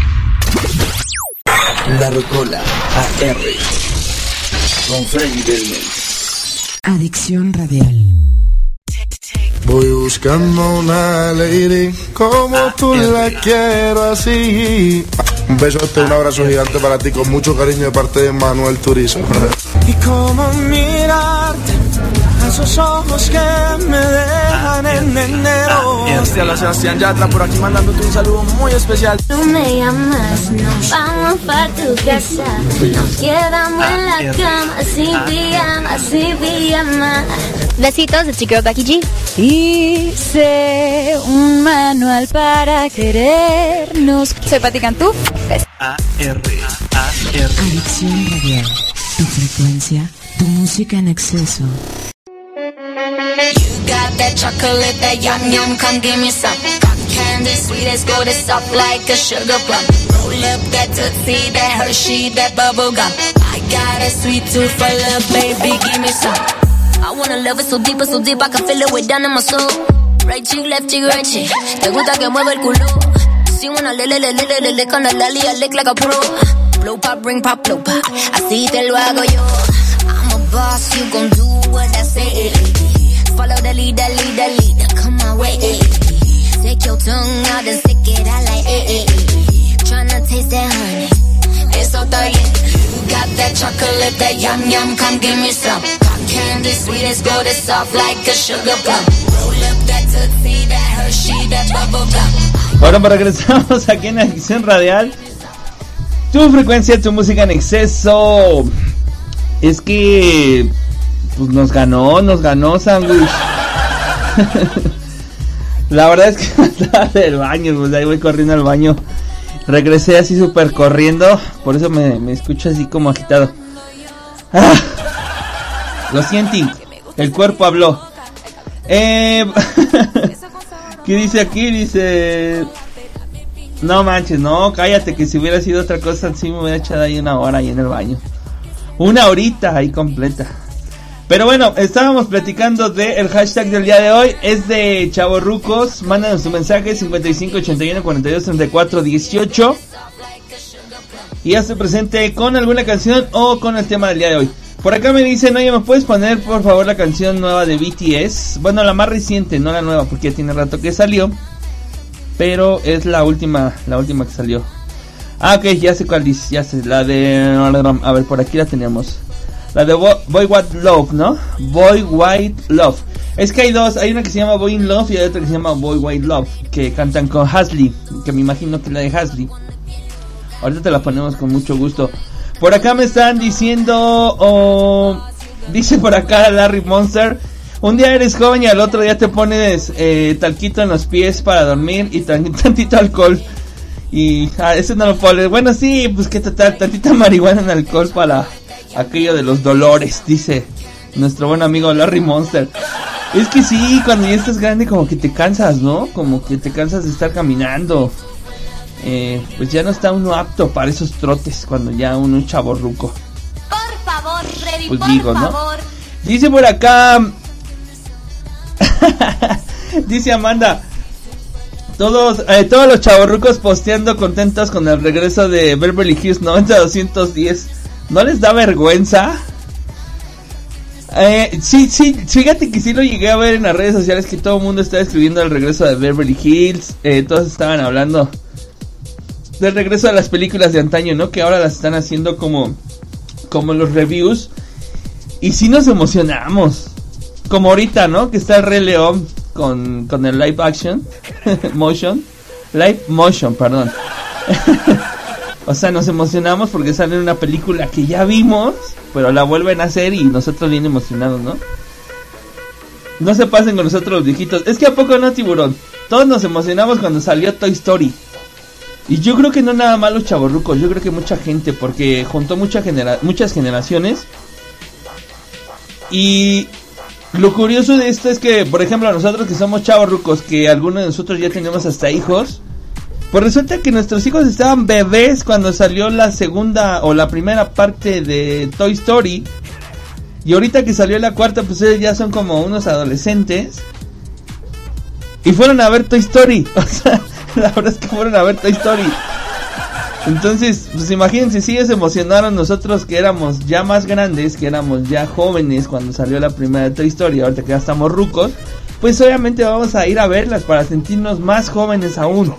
mente. La Rocola A R con Freddy Belmont. Adicción Radial. Voy buscando una lady como tú la quiero así. Un besote, un abrazo gigante para ti con mucho cariño de parte de Manuel Turizo. Y cómo mirarte a esos ojos que me dejan en enero. Este a la Sebastián Yatra por aquí mandándote un saludo muy especial. Tú me llamas, nos vamos para tu casa. Nos quedamos en la cama, sin pijama, sin pijama. Besitos de Chiquero Takiji. Hice un manual para querernos. Soy Pati Cantú. A R A R. Adicción Radial. Tu frecuencia, tu música en exceso. You got that chocolate, that yum yum, come give me some. Got candy, sweet as gold, it's soft like a sugar plum. Roll up that Tootsie, that Hershey, that bubble gum. I got a sweet tooth for love, baby, give me some. I wanna love it so deep, so deep, I can feel it way down in my soul. Right cheek, left cheek, right cheek. Te gusta que mueva el culo. Si wanna le le le le le le con la lali, I lick like a pro. Blow pop, bring pop, blow pop. Así te lo hago yo. I'm a boss, you gon' do what I say. Follow the leader, leader, leader, come my way. Take your tongue out and stick it out like eh, eh. Tryna taste that honey, it's so thirsty. You got that chocolate, that yum yum, come give me some. Got candy, sweet as gold, it's soft like a sugar plum. Roll up that Tootsie, that Hershey, that bubble gum. Bueno, pues regresamos aquí en Adicción Radial. Tu frecuencia, tu música en exceso. Es que pues nos ganó, nos ganó Sandwich. La verdad es que estaba del baño, pues ahí voy corriendo al baño. Regresé así súper corriendo, por eso me, me escucho así como agitado. Ah, lo siento, el cuerpo habló. Eh, ¿Qué dice aquí? Dice... No manches, no, cállate, que si hubiera sido otra cosa, sí me hubiera echado ahí una hora ahí en el baño. Una horita ahí completa. Pero bueno, estábamos platicando de el hashtag del día de hoy. Es de chavorrucos. Mándanos tu mensaje cincuenta y cinco ochenta y uno cuarenta y dos treinta y cuatro dieciocho. Y hazte presente con alguna canción o con el tema del día de hoy. Por acá me dicen, oye, ¿me puedes poner por favor la canción nueva de B T S? Bueno, la más reciente, no la nueva, porque ya tiene rato que salió. Pero es la última, la última que salió. Ah, ok, ya sé cuál dice, ya sé, la de... A ver, por aquí la teníamos. La de Boy, Boy White Love, ¿no? Boy White Love. Es que hay dos, hay una que se llama Boy in Love y hay otra que se llama Boy White Love, que cantan con Hasley, que me imagino que es la de Hasley. Ahorita te la ponemos con mucho gusto. Por acá me están diciendo... Oh, dice por acá Larry Monster... Un día eres joven y al otro día te pones eh, talquito en los pies para dormir y tantito alcohol. Y ah, ese no lo puedo leer. Bueno, sí, pues que total, tantita marihuana en alcohol para aquello de los dolores, dice nuestro buen amigo Larry Monster. Es que sí, cuando ya estás grande como que te cansas, ¿no? Como que te cansas de estar caminando. Eh, pues ya no está uno apto para esos trotes cuando ya uno es chavorruco. Por favor, Freddy, pues por digo, ¿no? favor. Dice por acá... Dice Amanda, todos eh, todos los chavorrucos posteando contentos con el regreso de Beverly Hills noventa doscientos diez. ¿No les da vergüenza? Eh, sí, sí, fíjate que sí lo llegué a ver en las redes sociales, que todo el mundo estaba escribiendo el regreso de Beverly Hills. Eh, todos estaban hablando del regreso de las películas de antaño, ¿no? Que ahora las están haciendo como, como los reviews. Y sí nos emocionamos. Como ahorita, ¿no? Que está el Rey León con, con el live action. motion. Live motion, perdón. O sea, nos emocionamos porque sale una película que ya vimos, pero la vuelven a hacer y nosotros bien emocionados, ¿no? No se pasen con nosotros los viejitos. Es que a poco no, Tiburón. Todos nos emocionamos cuando salió Toy Story. Y yo creo que no nada más los chavorrucos, yo creo que mucha gente, porque juntó mucha genera- muchas generaciones. Y lo curioso de esto es que, por ejemplo, nosotros que somos chavorrucos, que algunos de nosotros ya tenemos hasta hijos, pues resulta que nuestros hijos estaban bebés cuando salió la segunda o la primera parte de Toy Story. Y ahorita que salió la cuarta, pues ellos ya son como unos adolescentes. Y fueron a ver Toy Story. O sea, la verdad es que fueron a ver Toy Story. Entonces, pues imagínense, si ellos se emocionaron, nosotros que éramos ya más grandes, que éramos ya jóvenes cuando salió la primera de Toy Story, ahorita que ya estamos rucos, pues obviamente vamos a ir a verlas para sentirnos más jóvenes aún.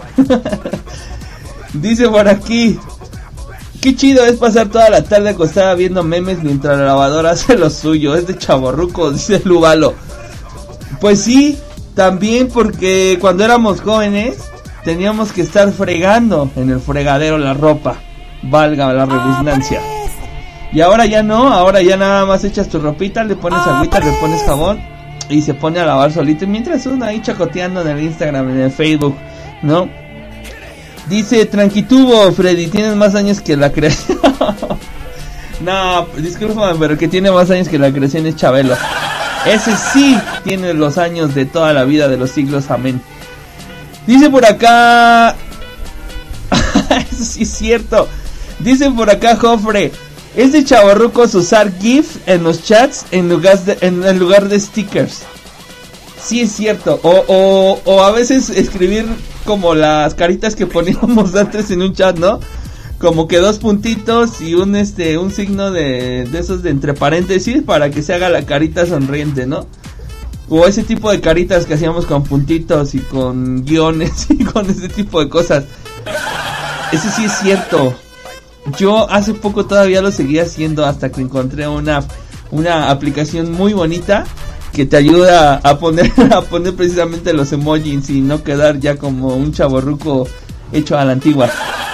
Dice por aquí, qué chido es pasar toda la tarde acostada viendo memes mientras la lavadora hace lo suyo. Es de chavorruco, dice Lubalo. Pues sí, también porque cuando éramos jóvenes teníamos que estar fregando en el fregadero la ropa, valga la redundancia. Y ahora ya no, ahora ya nada más echas tu ropita, le pones agüita, le pones jabón y se pone a lavar solito, mientras uno ahí chacoteando en el Instagram, en el Facebook, ¿no? Dice, tranquitubo, Freddy, tienes más años que la creación. No, discúlpame, pero que tiene más años que la creación es Chabelo. Ese sí tiene los años de toda la vida de los siglos, amén. Dice por acá... Eso sí es cierto. Dice por acá Jofre, es de chavorrucos usar GIF en los chats en lugar de, en, en lugar de stickers. Sí es cierto. O, o, o a veces escribir como las caritas que poníamos antes en un chat, ¿no? Como que dos puntitos y un este un signo de, de esos de entre paréntesis para que se haga la carita sonriente, ¿no? O ese tipo de caritas que hacíamos con puntitos y con guiones y con ese tipo de cosas. Eso sí es cierto. Yo hace poco todavía lo seguía haciendo hasta que encontré una, una aplicación muy bonita que te ayuda a poner a poner precisamente los emojis y no quedar ya como un chavorruco hecho a la antigua.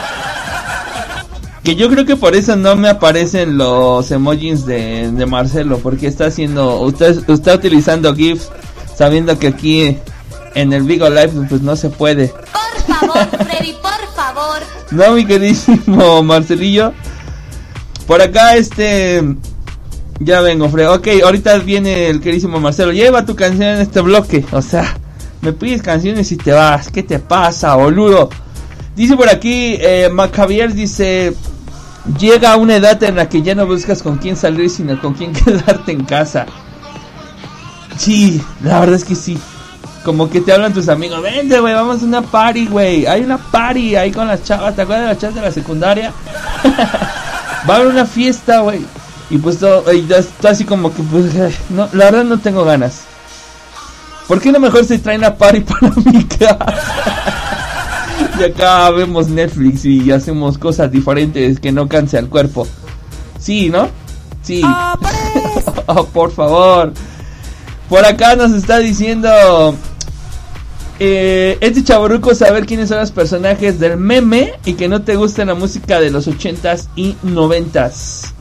Que yo creo que por eso no me aparecen los emojis de, de Marcelo, porque está haciendo, usted está utilizando GIF sabiendo que aquí en el Vigo Live pues no se puede. Por favor, Freddy, por favor. No, mi queridísimo Marcelillo. Por acá este... Ya vengo, Fred. Ok, ahorita viene el queridísimo Marcelo. Lleva tu canción en este bloque. O sea, me pides canciones y te vas. ¿Qué te pasa, boludo? Dice por aquí, eh, Macavier dice... Llega a una edad en la que ya no buscas con quién salir, sino con quién quedarte en casa. Sí, la verdad es que sí. Como que te hablan tus amigos. Vente, güey, vamos a una party, güey. Hay una party ahí con las chavas. ¿Te acuerdas de las chavas de la secundaria? Va a haber una fiesta, güey. Y pues todo, y todo así como que pues, no, la verdad no tengo ganas. ¿Por qué no mejor se traen la party para mi casa? Y acá vemos Netflix y hacemos cosas diferentes que no canse al cuerpo. Sí, ¿no? Sí. Oh, por favor. Por acá nos está diciendo eh, este chavorruco saber quiénes son los personajes del meme y que no te gusta la música de los ochentas y noventas.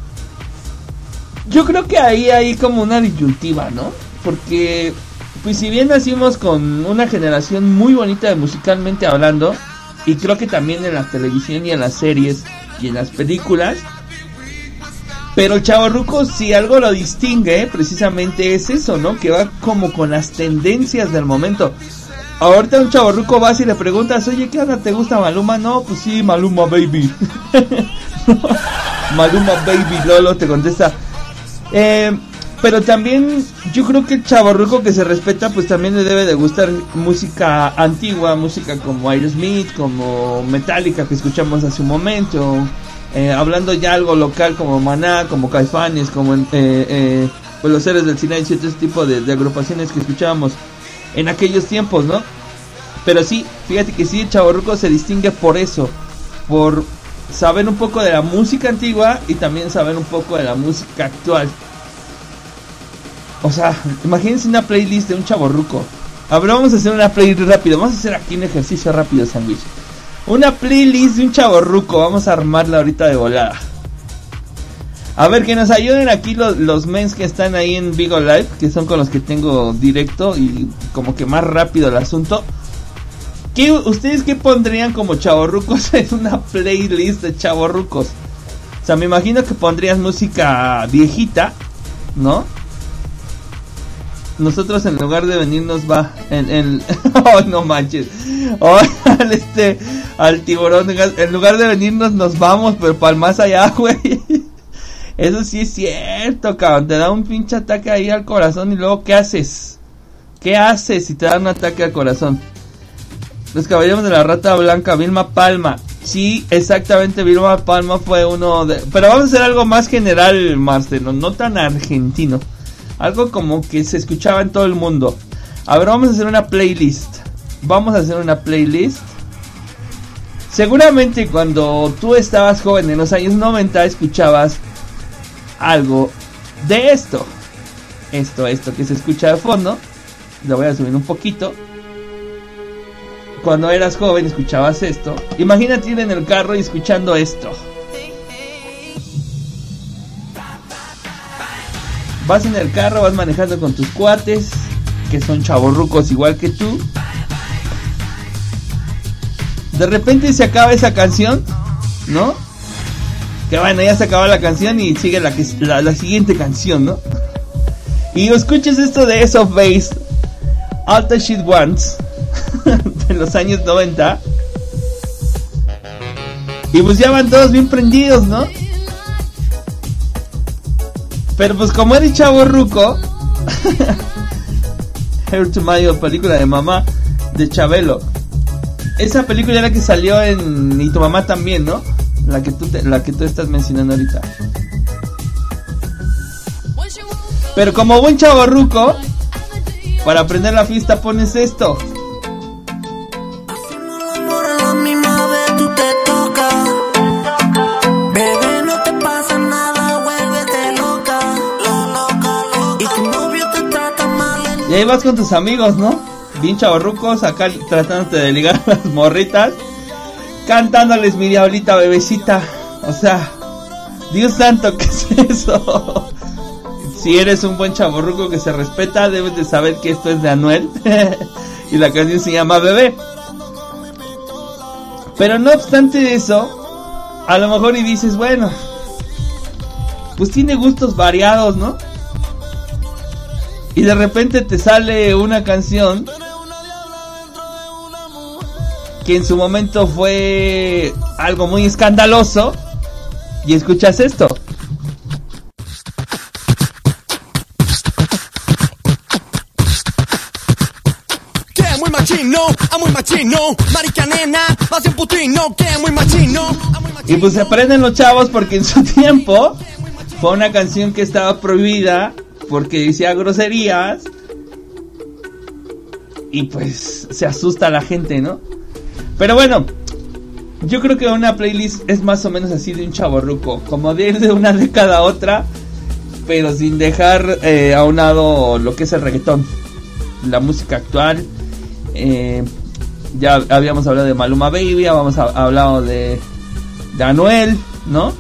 Yo creo que ahí hay como una disyuntiva, ¿no? Porque, pues si bien nacimos con una generación muy bonita de musicalmente hablando, y creo que también en la televisión y en las series y en las películas, pero el chavorruco si algo lo distingue, precisamente es eso, ¿no? Que va como con las tendencias del momento. Ahorita un chavorruco vas y le preguntas, oye, ¿qué onda? ¿Te gusta Maluma? No, pues sí, Maluma Baby. Maluma Baby, Lolo te contesta. Eh, pero también yo creo que el chavorruco que se respeta pues también le debe de gustar música antigua, música como Aerosmith, como Metallica que escuchamos hace un momento, Eh, hablando ya algo local como Maná, como Caifanes, como eh, eh, pues los Héroes del Silencio, todo ese tipo de, de agrupaciones que escuchábamos en aquellos tiempos, ¿no? Pero sí, fíjate que sí, el chavorruco se distingue por eso, por saber un poco de la música antigua y también saber un poco de la música actual. O sea, imagínense una playlist de un chavorruco. A ver, vamos a hacer una playlist rápido, vamos a hacer aquí un ejercicio rápido, sándwich. Una playlist de un chavorruco, vamos a armarla ahorita de volada. A ver, que nos ayuden aquí los, los mens que están ahí en Vigo Live, que son con los que tengo directo y como que más rápido el asunto. ¿Qué, ¿Ustedes qué pondrían como chavorrucos en una playlist de chavorrucos? O sea, me imagino que pondrías música viejita, ¿no? Nosotros en lugar de venirnos va en el... ¡Oh, no manches! ¡Oh, al este... al tiburón! En lugar de venirnos nos vamos, pero para el más allá, güey. Eso sí es cierto, cabrón. Te da un pinche ataque ahí al corazón y luego ¿qué haces? ¿Qué haces si te da un ataque al corazón? Los Caballeros de la Rata Blanca, Vilma Palma. Sí, exactamente, Vilma Palma fue uno de... Pero vamos a hacer algo más general, Marcelo, no tan argentino. Algo como que se escuchaba en todo el mundo. A ver, vamos a hacer una playlist. Vamos a hacer una playlist. Seguramente cuando tú estabas joven en los años noventa escuchabas algo de esto. Esto, esto que se escucha de fondo. Lo voy a subir un poquito. Cuando eras joven escuchabas esto. Imagínate ir en el carro y escuchando esto. Vas en el carro, vas manejando con tus cuates, que son chavorrucos igual que tú. De repente se acaba esa canción, ¿no? Que bueno, ya se acaba la canción y sigue la, que, la, la siguiente canción, ¿no? Y escuches esto de Ace of Base, All the Shit Wants, de los años noventa. Y pues ya van todos bien prendidos, ¿no? Pero pues como eres chavorruco, Hair to Mayo, película de mamá de Chabelo. Esa película era la que salió en Y tu mamá también, ¿no? La que tú te, la que tú estás mencionando ahorita. Pero como buen chavorruco, para aprender la fiesta pones esto. Y ahí vas con tus amigos, ¿no? Bien chavorrucos, acá tratándote de ligar a las morritas, cantándoles mi diablita bebecita. O sea, Dios santo, ¿qué es eso? Si eres un buen chavorruco que se respeta, debes de saber que esto es de Anuel. Y la canción se llama Bebé. Pero no obstante eso, a lo mejor y dices, bueno, pues tiene gustos variados, ¿no? Y de repente te sale una canción que en su momento fue algo muy escandaloso y escuchas esto. Que muy machino, a muy machino, marica nena, más un putino, que muy machino. Y pues se aprenden los chavos porque en su tiempo fue una canción que estaba prohibida porque decía groserías y pues se asusta a la gente, ¿no? Pero bueno, yo creo que una playlist es más o menos así de un chavorruco, como de ir de una década a otra, pero sin dejar eh, a un lado lo que es el reggaetón, la música actual. Eh, ya habíamos hablado de Maluma Baby, habíamos hablado de, de Anuel, ¿no?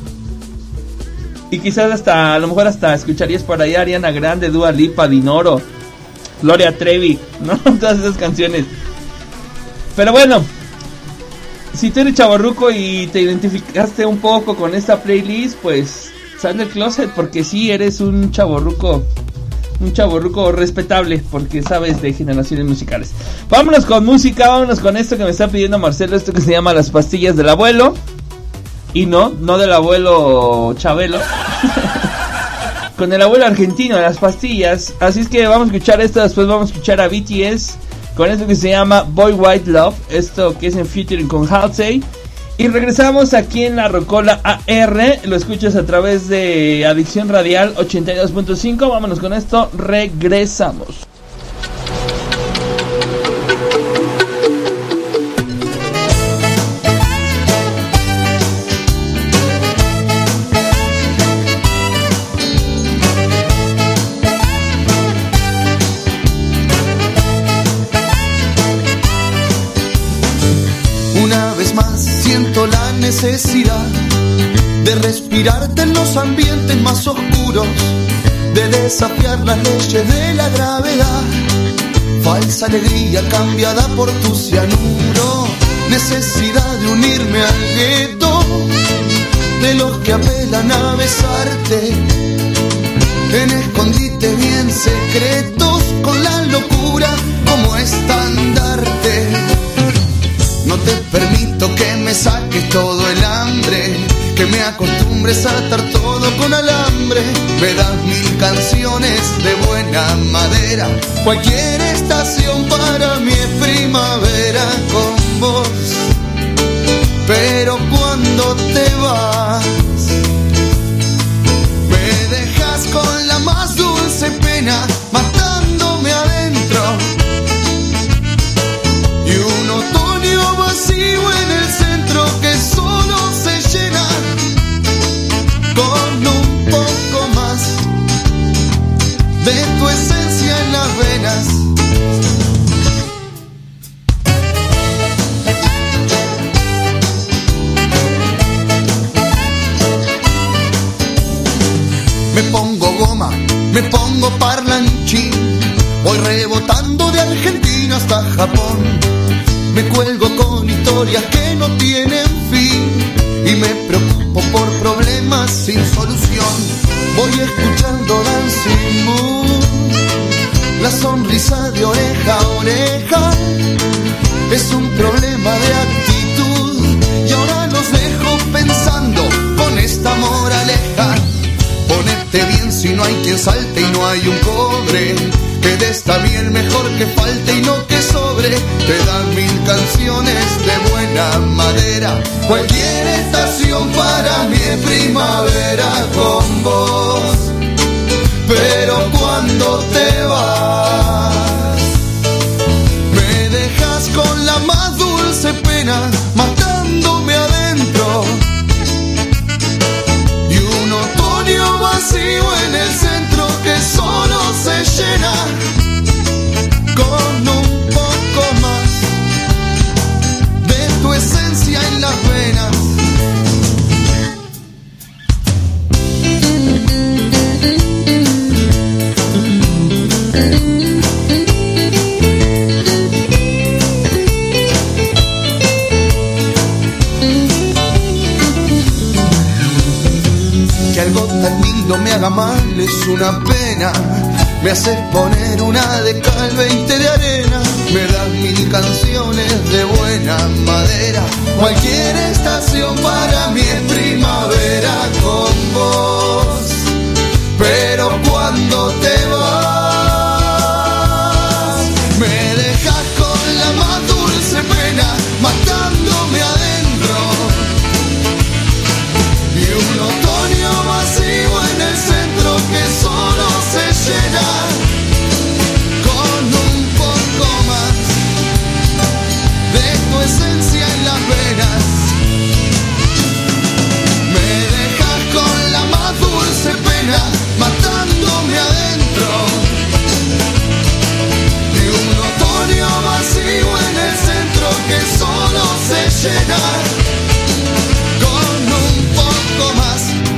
Y quizás hasta, a lo mejor hasta escucharías por ahí a Ariana Grande, Dua Lipa, Dinoro, Gloria Trevi, ¿no? Todas esas canciones. Pero bueno, si tú eres chavorruco y te identificaste un poco con esta playlist, pues sal del closet, porque sí eres un chavorruco, un chavorruco respetable, porque sabes de generaciones musicales. Vámonos con música, vámonos con esto que me está pidiendo Marcelo, esto que se llama Las Pastillas del Abuelo. Y no, no del abuelo Chabelo. Con el abuelo argentino, Las Pastillas. Así es que vamos a escuchar esto, después vamos a escuchar a B T S con esto que se llama Boy White Love, esto que es en featuring con Halsey. Y regresamos aquí en la Rocola A R. Lo escuchas a través de Adicción Radial ochenta y dos punto cinco. Vámonos con esto, regresamos. La necesidad de respirarte en los ambientes más oscuros, de desafiar las leyes de la gravedad, falsa alegría cambiada por tu cianuro, necesidad de unirme al gueto de los que apelan a besarte en escondite bien secretos, con la locura como estandarte. No te permito que me saques todo el hambre, que me acostumbres a atar todo con alambre. Me das mil canciones de buena madera, cualquier estación para mí es primavera con vos. Pero cuando te vas, me dejas con la más dulce pena, matándome adentro. Y un otoño vacío en el centro que solo se llena con un poco más de tu esencia en las venas. Me pongo goma, me pongo parlanchín, voy rebotando de Argentina hasta Japón. Me cuelgo con historias que no tienen fin y me preocupo por problemas sin solución. Voy escuchando Dancing Moon, la sonrisa de oreja a oreja es un problema de actitud. Y ahora los dejo pensando con esta moraleja: ponete bien si no hay quien salte y no hay un cobre, que de esta bien mejor que falte y no que sobre. Te dan mil canciones de buena madera, cualquier estación para mí es primavera con vos. Pero cuando te vas, me dejas con la más dulce pena, matándome adentro. Y un otoño vacío en el centro que solo se llena con un poco más de tu esencia en las venas. Que algo tan lindo me haga mal es una pena. Me haces poner una de cal, veinte de arena. Me das mil canciones de buena madera, cualquier estación para mí es primavera con vos. Pero cuando te vas, me dejas con la más dulce pena, matándome adentro. Y un otoño vacío en el centro que solo se llena con un poco más de tu esencia en las venas. Me dejas con la más dulce pena, matándome adentro. Y un otoño vacío en el centro que solo se llena con un poco más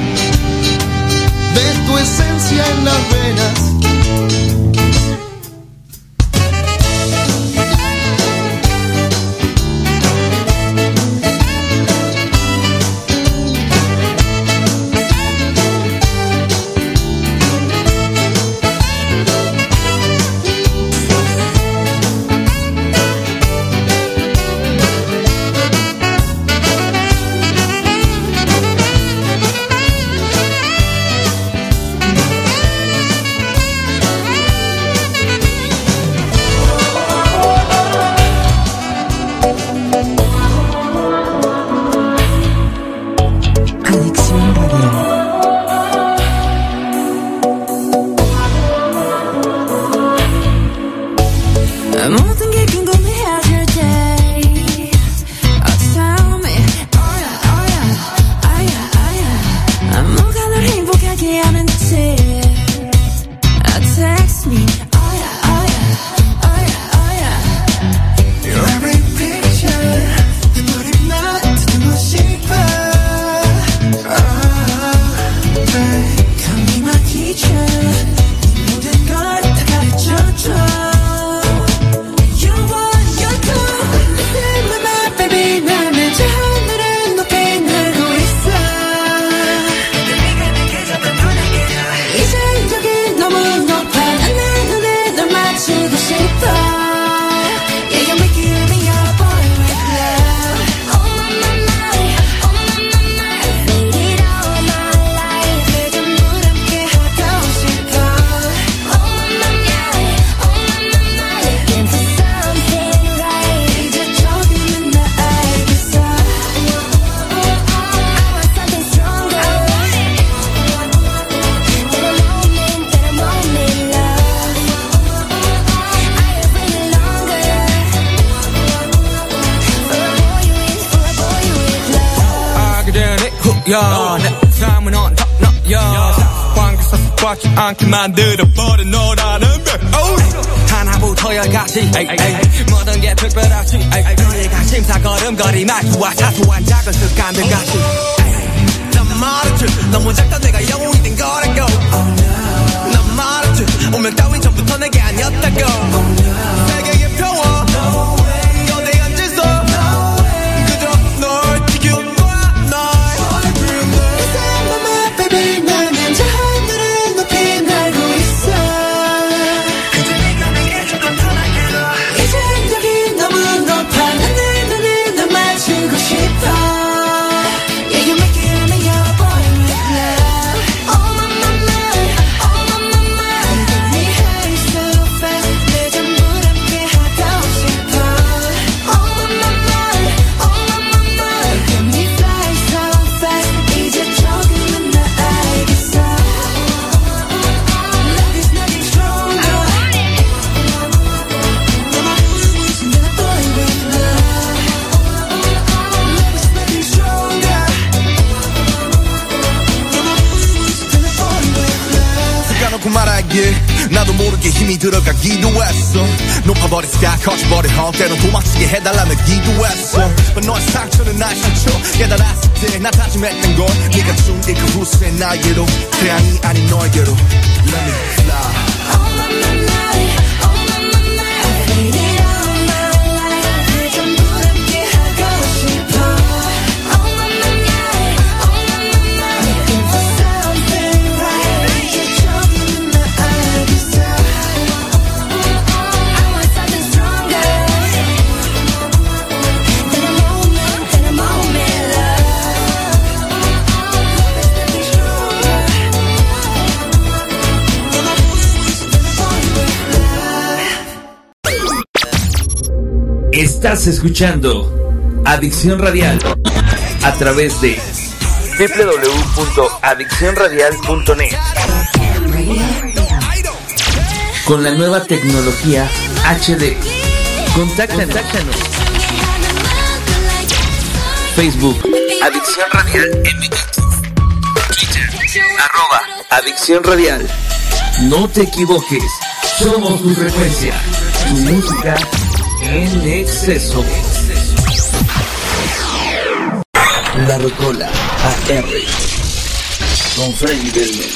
de tu esencia en las venas. 야, 내 삶은 언덕너야 관계사 꽉지 않게 만들어버린 너라는 별 하나부터야 같이 모든 게 특별하지 너희가 심사걸음거리 말투와 사소한 작은 습관들 같이 난 말했지 너무 작다 내가 영웅이 된 거라고 난 말했지 운명 따윈 전부터 내게 아니었다고 세계의 평화 너내 앉아서 그저 널 지켜봐 나도 모르게 힘이 들어가기도 했어 높아버린 스카 커져버린 헛 때론 도망치게 해달라며 기도했어 너의 상처는 나의 상처 깨달았을 때 나 다짐했던 건 네가 준 그 후세 나에게로 태양이 아닌 너에게로 Let me fly Estás escuchando Adicción Radial a través de doble u doble u doble u punto adicción radial punto net con la nueva tecnología H D. Contáctanos. Facebook Adicción Radial M X, Twitter arroba Adicción Radial. No te equivoques, somos tu frecuencia, tu música en exceso. La Rocola A R con Freddy Belmen.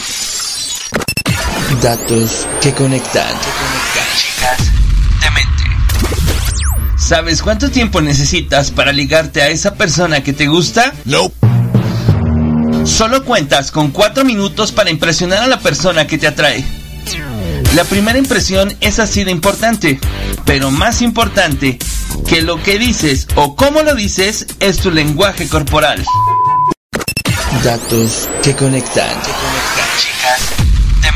Datos que conectan. Chicas de mente. ¿Sabes cuánto tiempo necesitas para ligarte a esa persona que te gusta? No. Solo cuentas con cuatro minutos para impresionar a la persona que te atrae. La primera impresión es así de importante, pero más importante que lo que dices o cómo lo dices es tu lenguaje corporal. Datos que conectan. Que conectan. Chicas de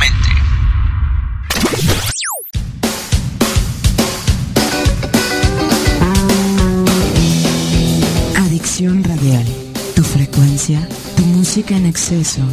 mente. Adicción Radial. Tu frecuencia, tu música en exceso.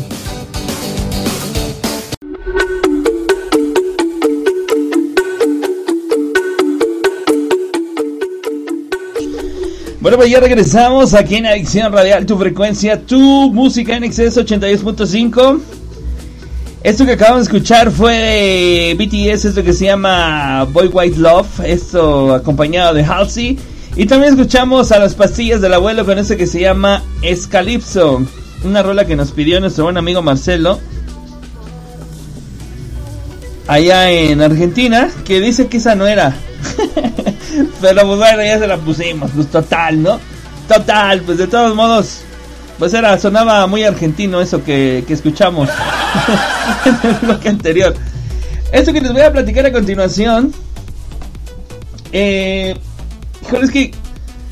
Bueno, pues ya regresamos aquí en Adicción Radial, tu frecuencia, tu música en exceso ochenta y dos punto cinco. Esto que acabamos de escuchar fue de B T S, esto que se llama Boy White Love, esto acompañado de Halsey. Y también escuchamos a Las Pastillas del Abuelo con esto que se llama Escalipso, una rola que nos pidió nuestro buen amigo Marcelo allá en Argentina, que dice que esa no era. Pero pues bueno, ya se la pusimos, pues total, ¿no? Total, pues de todos modos, pues era, sonaba muy argentino eso que, que escuchamos en el bloque anterior. Esto que les voy a platicar a continuación, eh, híjole, es que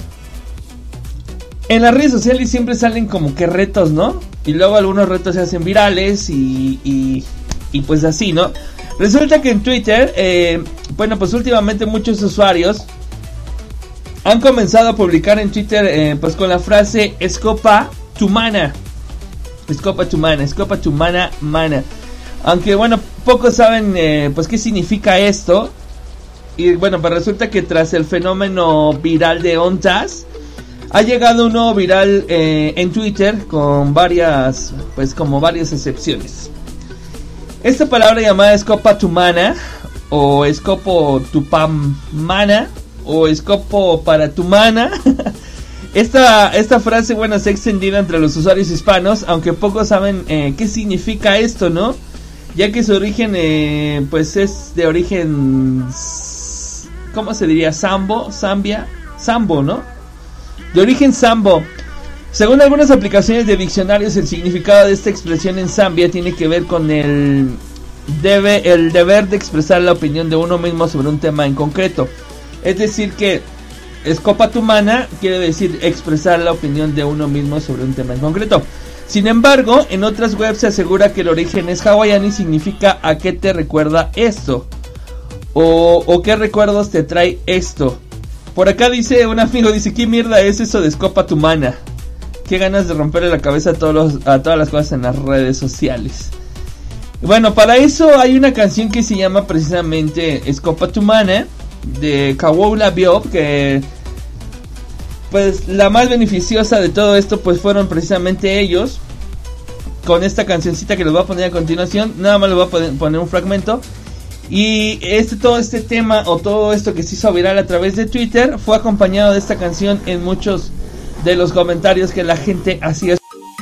en las redes sociales siempre salen como que retos, ¿no? Y luego algunos retos se hacen virales y, y, y pues así, ¿no? Resulta que en Twitter, eh, bueno, pues últimamente muchos usuarios han comenzado a publicar en Twitter, eh, pues con la frase Escopa tu mana. Escopa tu mana, escopa tu mana, mana. Aunque bueno, pocos saben eh, pues qué significa esto. Y bueno, pues resulta que tras el fenómeno viral de Ontas, ha llegado un nuevo viral eh, en Twitter con varias, pues como varias excepciones. Esta palabra llamada Escopa Tumana o Escopo Tupamana o Escopo para Tumana. Esta, esta frase, bueno, se ha extendido entre los usuarios hispanos, aunque pocos saben eh, qué significa esto, ¿no? Ya que su origen, eh, pues es de origen, ¿cómo se diría? Sambo, Zambia, Sambo, ¿no? De origen Sambo. Según algunas aplicaciones de diccionarios, el significado de esta expresión en Zambia tiene que ver con el, debe, el deber de expresar la opinión de uno mismo sobre un tema en concreto. Es decir que Escopa Tumana quiere decir expresar la opinión de uno mismo sobre un tema en concreto. Sin embargo, en otras webs se asegura que el origen es hawaiano y significa ¿a qué te recuerda esto? O, o ¿qué recuerdos te trae esto? Por acá dice un amigo, dice, ¿qué mierda es eso de Escopa Tumana? Qué ganas de romperle la cabeza a, todos los, a todas las cosas en las redes sociales. Bueno, para eso hay una canción que se llama precisamente Escopa Tumana de Kawola Biop, que pues la más beneficiosa de todo esto pues fueron precisamente ellos, con esta cancioncita que les voy a poner a continuación. Nada más les voy a poner, poner un fragmento. Y este, todo este tema o todo esto que se hizo viral a través de Twitter fue acompañado de esta canción en muchos de los comentarios que la gente hacía.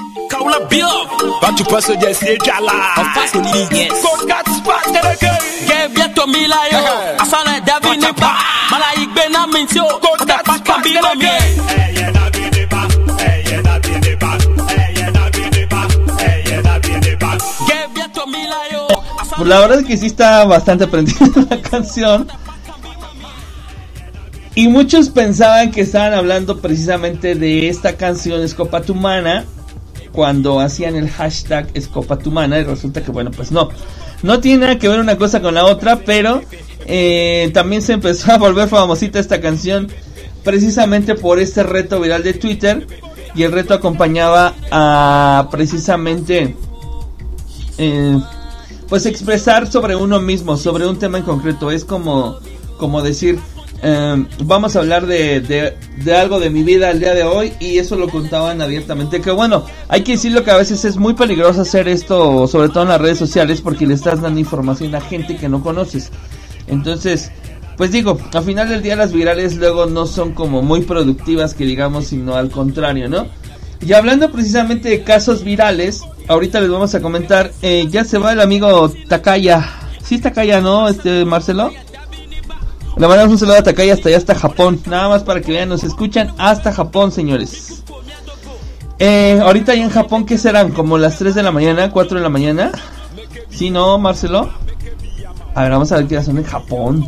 Pues la verdad es que sí está bastante prendida la canción. Y muchos pensaban que estaban hablando precisamente de esta canción Escopa Tumana cuando hacían el hashtag Escopa Tumana, y resulta que bueno, pues no. No tiene nada que ver una cosa con la otra, pero eh, también se empezó a volver famosita esta canción precisamente por este reto viral de Twitter. Y el reto acompañaba a precisamente eh, pues expresar sobre uno mismo, sobre un tema en concreto. Es como, como decir, eh, vamos a hablar de, de, de algo de mi vida el día de hoy, y eso lo contaban abiertamente. Que bueno, hay que decirlo que a veces es muy peligroso hacer esto, sobre todo en las redes sociales, porque le estás dando información a gente que no conoces. Entonces, pues digo, al final del día las virales luego no son como muy productivas que digamos, sino al contrario, ¿no? Y hablando precisamente de casos virales, ahorita les vamos a comentar, eh, ya se va el amigo Takaya. Sí, Takaya, ¿no? Este, Marcelo. Le mandamos un saludo a Takaya hasta allá, hasta Japón. Nada más para que vean, nos escuchan hasta Japón, señores. Eh, ahorita ahí en Japón, ¿qué serán? ¿Como las tres de la mañana, cuatro de la mañana? ¿Sí, no, Marcelo? A ver, vamos a ver qué son en Japón.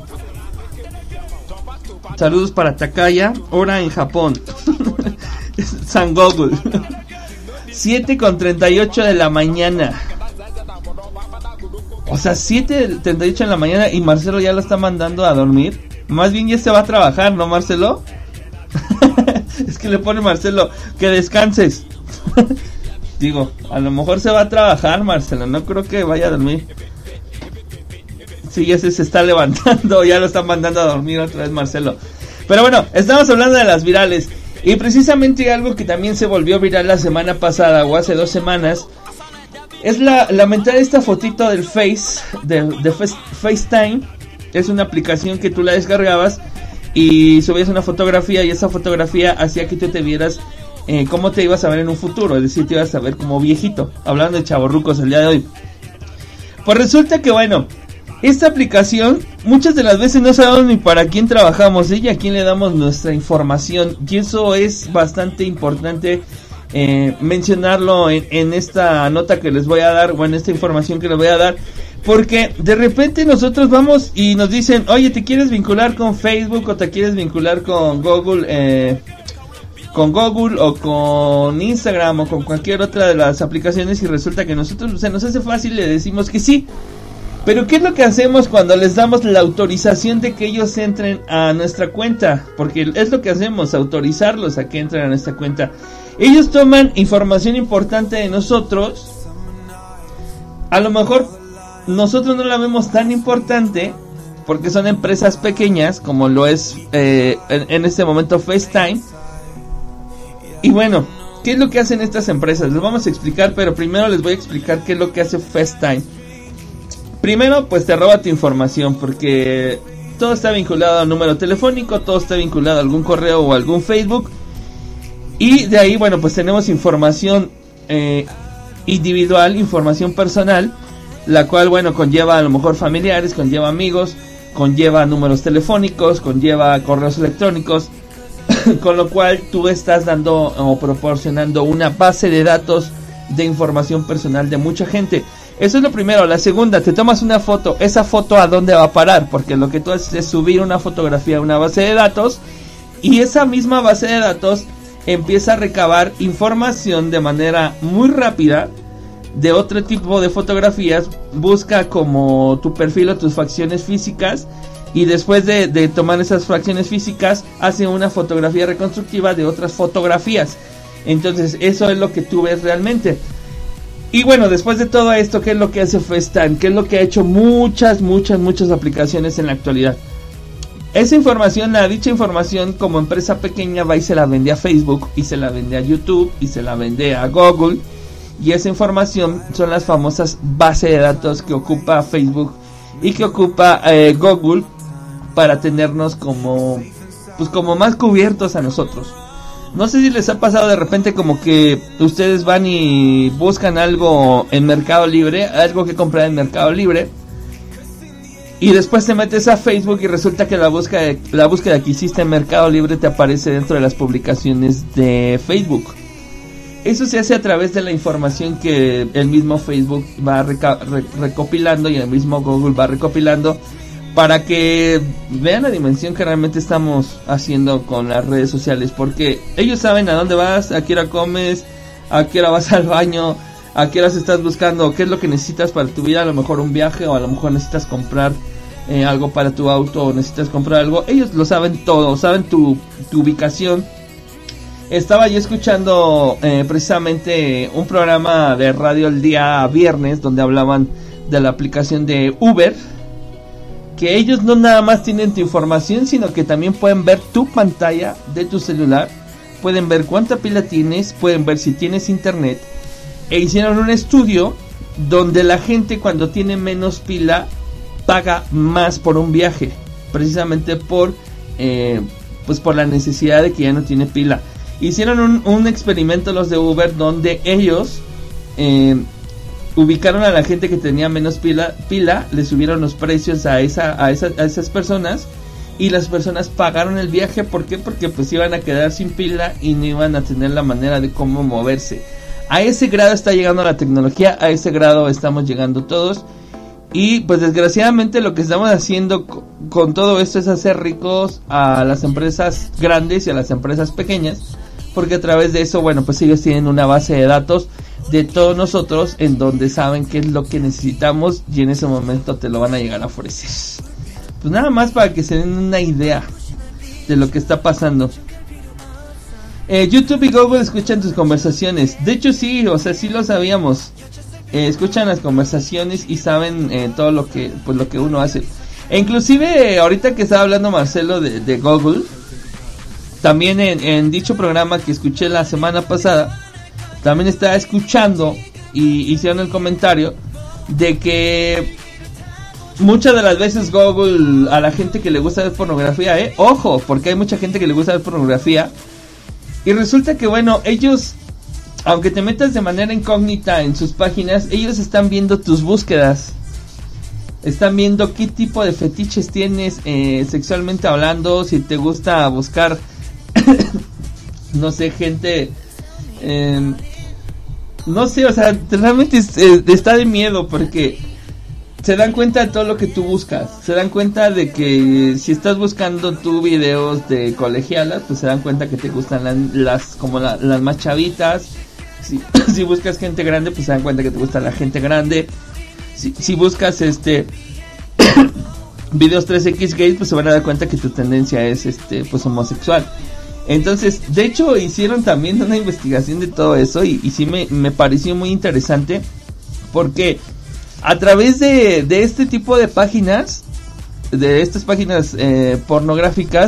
Saludos para Takaya, hora en Japón. San Google. siete con treinta y ocho de la mañana. O sea, siete treinta y ocho de la mañana y Marcelo ya lo está mandando a dormir. Más bien ya se va a trabajar, ¿no, Marcelo? Es que le pone Marcelo, que descanses. Digo, a lo mejor se va a trabajar, Marcelo, no creo que vaya a dormir. Sí, ya se, se está levantando, ya lo están mandando a dormir otra vez, Marcelo. Pero bueno, estamos hablando de las virales. Y precisamente algo que también se volvió viral la semana pasada o hace dos semanas es la lamentar esta fotito del Face, de, de FaceTime. Es una aplicación que tú la descargabas y subías una fotografía, y esa fotografía hacía que tú te vieras eh, cómo te ibas a ver en un futuro, es decir, te ibas a ver como viejito, hablando de chavorrucos el día de hoy. Pues resulta que bueno, esta aplicación muchas de las veces no sabemos ni para quién trabajamos, ¿eh? Y a quién le damos nuestra información, y eso es bastante importante eh, mencionarlo en, en esta nota que les voy a dar, o en esta información que les voy a dar, porque de repente nosotros vamos y nos dicen, oye, ¿te quieres vincular con Facebook o te quieres vincular con Google, eh, con Google o con Instagram o con cualquier otra de las aplicaciones? Y resulta que nosotros se nos hace fácil, le decimos que sí. Pero ¿qué es lo que hacemos cuando les damos la autorización de que ellos entren a nuestra cuenta? Porque es lo que hacemos, autorizarlos a que entren a nuestra cuenta. Ellos toman información importante de nosotros. A lo mejor nosotros no la vemos tan importante porque son empresas pequeñas, como lo es eh, en, en este momento FaceTime. Y bueno, ¿qué es lo que hacen estas empresas? Les vamos a explicar, pero primero les voy a explicar qué es lo que hace FaceTime. Primero, pues te roba tu información, porque todo está vinculado al número telefónico, todo está vinculado a algún correo o algún Facebook. Y de ahí, bueno, pues tenemos información eh, individual, información personal, la cual, bueno, conlleva a lo mejor familiares, conlleva amigos, conlleva números telefónicos, conlleva correos electrónicos, con lo cual tú estás dando o proporcionando una base de datos de información personal de mucha gente. Eso es lo primero. La segunda, te tomas una foto. Esa foto, ¿a dónde va a parar? Porque lo que tú haces es subir una fotografía a una base de datos, y esa misma base de datos empieza a recabar información de manera muy rápida de otro tipo de fotografías. Busca como tu perfil o tus facciones físicas, y después de, de tomar esas facciones físicas hace una fotografía reconstructiva de otras fotografías. Entonces eso es lo que tú ves realmente. Y bueno, después de todo esto, ¿qué es lo que hace FaceTime? ¿Qué es lo que ha hecho muchas, muchas, muchas aplicaciones en la actualidad? Esa información, la dicha información, como empresa pequeña va y se la vende a Facebook, y se la vende a YouTube, y se la vende a Google. Y esa información son las famosas bases de datos que ocupa Facebook y que ocupa eh, Google para tenernos como, pues como más cubiertos a nosotros. No sé si les ha pasado de repente como que ustedes van y buscan algo en Mercado Libre, algo que comprar en Mercado Libre, y después te metes a Facebook y resulta que la búsqueda, la búsqueda que hiciste en Mercado Libre te aparece dentro de las publicaciones de Facebook. Eso se hace a través de la información que el mismo Facebook va reca- re- recopilando y el mismo Google va recopilando, para que vean la dimensión que realmente estamos haciendo con las redes sociales, porque ellos saben a dónde vas, a qué hora comes, a qué hora vas al baño, a qué horas estás buscando, qué es lo que necesitas para tu vida, a lo mejor un viaje, o a lo mejor necesitas comprar eh, algo para tu auto, o necesitas comprar algo. Ellos lo saben todo, saben tu, tu ubicación. Estaba yo escuchando eh, precisamente un programa de radio el día viernes, donde hablaban de la aplicación de Uber, que ellos no nada más tienen tu información, sino que también pueden ver tu pantalla de tu celular, pueden ver cuánta pila tienes, pueden ver si tienes internet, e hicieron un estudio donde la gente, cuando tiene menos pila, paga más por un viaje, precisamente por eh, pues por la necesidad de que ya no tiene pila. Hicieron un, un experimento los de Uber, donde ellos eh, ubicaron a la gente que tenía menos pila, pila, le subieron los precios a esa, a esa, a esas personas, y las personas pagaron el viaje. ¿Por qué? Porque pues iban a quedar sin pila y no iban a tener la manera de cómo moverse. A ese grado está llegando la tecnología, a ese grado estamos llegando todos, y pues desgraciadamente lo que estamos haciendo co- con todo esto es hacer ricos a las empresas grandes y a las empresas pequeñas, porque a través de eso, bueno, pues ellos tienen una base de datos de todos nosotros, en donde saben qué es lo que necesitamos, y en ese momento te lo van a llegar a ofrecer. Pues nada más para que se den una idea de lo que está pasando. eh, YouTube y Google escuchan tus conversaciones. De hecho sí, o sea, sí lo sabíamos. eh, Escuchan las conversaciones y saben eh, todo lo que, pues lo que uno hace. E inclusive eh, ahorita que estaba hablando Marcelo de, de Google, también en, en dicho programa que escuché la semana pasada, también estaba escuchando y hicieron el comentario de que muchas de las veces Google, a la gente que le gusta ver pornografía, eh, ojo, porque hay mucha gente que le gusta ver pornografía, y resulta que bueno, ellos, aunque te metas de manera incógnita en sus páginas, ellos están viendo tus búsquedas, están viendo qué tipo de fetiches tienes eh, sexualmente hablando, si te gusta buscar no sé, gente eh, no sé, o sea, realmente es, eh, está de miedo, porque se dan cuenta de todo lo que tú buscas, se dan cuenta de que si estás buscando tú videos de colegialas, pues se dan cuenta que te gustan la, las como la, las más chavitas. Si, si buscas gente grande, pues se dan cuenta que te gusta la gente grande. Si, si buscas este videos tres equis gays, pues se van a dar cuenta que tu tendencia es este pues homosexual. Entonces, de hecho, hicieron también una investigación de todo eso, y, y sí me, me pareció muy interesante, porque a través de, de este tipo de páginas, de estas páginas eh, pornográficas,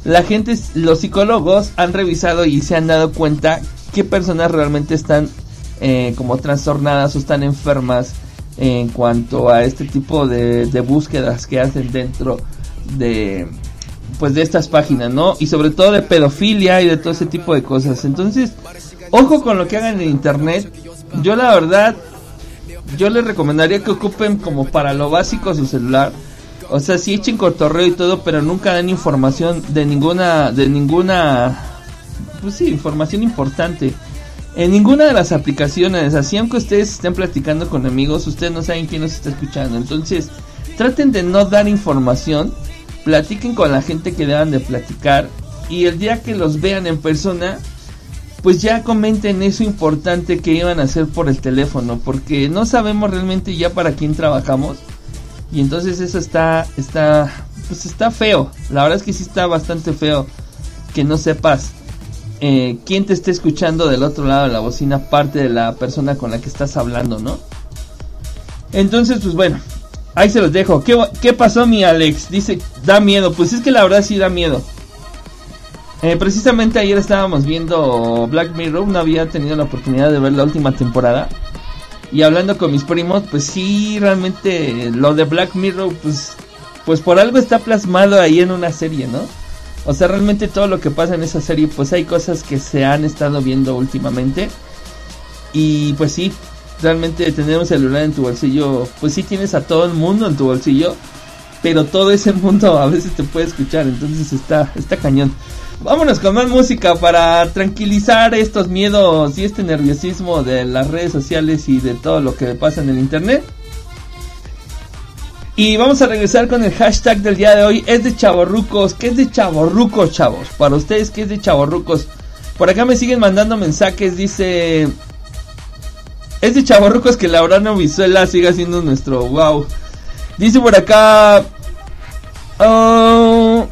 la gente, los psicólogos han revisado y se han dado cuenta qué personas realmente están eh, como trastornadas o están enfermas en cuanto a este tipo de, de búsquedas que hacen dentro de pues de estas páginas, ¿no? Y sobre todo de pedofilia y de todo ese tipo de cosas. Entonces, ojo con lo que hagan en internet. Yo la verdad, yo les recomendaría que ocupen como para lo básico su celular. O sea, sí echen cotorreo y todo, pero nunca den información de ninguna, de ninguna, pues sí, información importante. En ninguna de las aplicaciones, así aunque ustedes estén platicando con amigos, ustedes no saben quién los está escuchando. Entonces, traten de no dar información, platiquen con la gente que deban de platicar. Y el día que los vean en persona, pues ya comenten eso importante que iban a hacer por el teléfono, porque no sabemos realmente ya para quién trabajamos. Y entonces eso está, está, pues está feo. La verdad es que sí está bastante feo que no sepas eh, quién te está escuchando del otro lado de la bocina, aparte de la persona con la que estás hablando, ¿no? Entonces, pues bueno, ahí se los dejo. ¿Qué, qué pasó, mi Alex? Dice, da miedo. Pues es que la verdad sí da miedo. Eh, precisamente ayer estábamos viendo Black Mirror. No había tenido la oportunidad de ver la última temporada. Y hablando con mis primos, pues sí, realmente lo de Black Mirror, pues, pues por algo está plasmado ahí en una serie, ¿no? O sea, realmente todo lo que pasa en esa serie, pues hay cosas que se han estado viendo últimamente. Y pues sí, realmente tener un celular en tu bolsillo, pues sí tienes a todo el mundo en tu bolsillo, pero todo ese mundo a veces te puede escuchar, entonces está, está cañón. Vámonos con más música para tranquilizar estos miedos y este nerviosismo de las redes sociales y de todo lo que pasa en el internet. Y vamos a regresar con el hashtag del día de hoy. Es de chavorrucos. ¿Qué es de chavorrucos, chavos? Para ustedes, ¿qué es de chavorrucos? Por acá me siguen mandando mensajes. Dice... Es de chavorrucos que Laurano Visuela siga siendo nuestro wow. Dice por acá... Oh...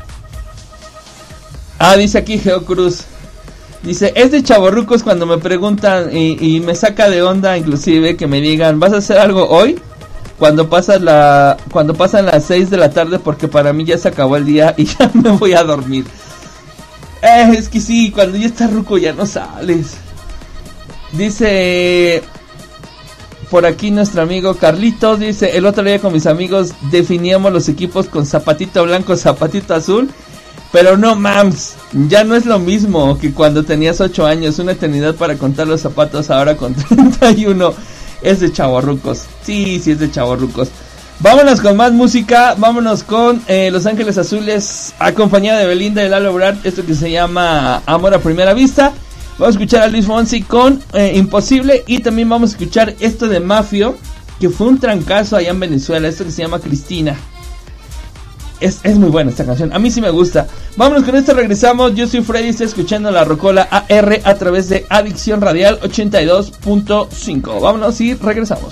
Ah, dice aquí Geo Cruz. Dice, es de chavorrucos cuando me preguntan y, y me saca de onda inclusive que me digan, ¿vas a hacer algo hoy? Cuando pasa la, cuando pasan las seis de la tarde, porque para mí ya se acabó el día y ya me voy a dormir. Eh, es que sí, cuando ya estás ruco ya no sales. Dice por aquí nuestro amigo Carlitos, dice, el otro día con mis amigos definíamos los equipos con zapatito blanco, zapatito azul. Pero no mams, ya no es lo mismo que cuando tenías ocho años, una eternidad para contar los zapatos, ahora con treinta y uno. Es de chavorrucos, sí, sí es de chavorrucos. Vámonos con más música, vámonos con eh, Los Ángeles Azules, acompañada de Belinda y Lalo Ebrard, esto que se llama Amor a Primera Vista. Vamos a escuchar a Luis Fonsi con eh, Imposible, y también vamos a escuchar esto de Mafio, que fue un trancazo allá en Venezuela, esto que se llama Cristina. Es, es muy buena esta canción, a mí sí me gusta. Vámonos con esto, regresamos. Yo soy Freddy, estoy escuchando la Rocola A R a través de Adicción Radial ochenta y dos punto cinco. Vámonos y regresamos.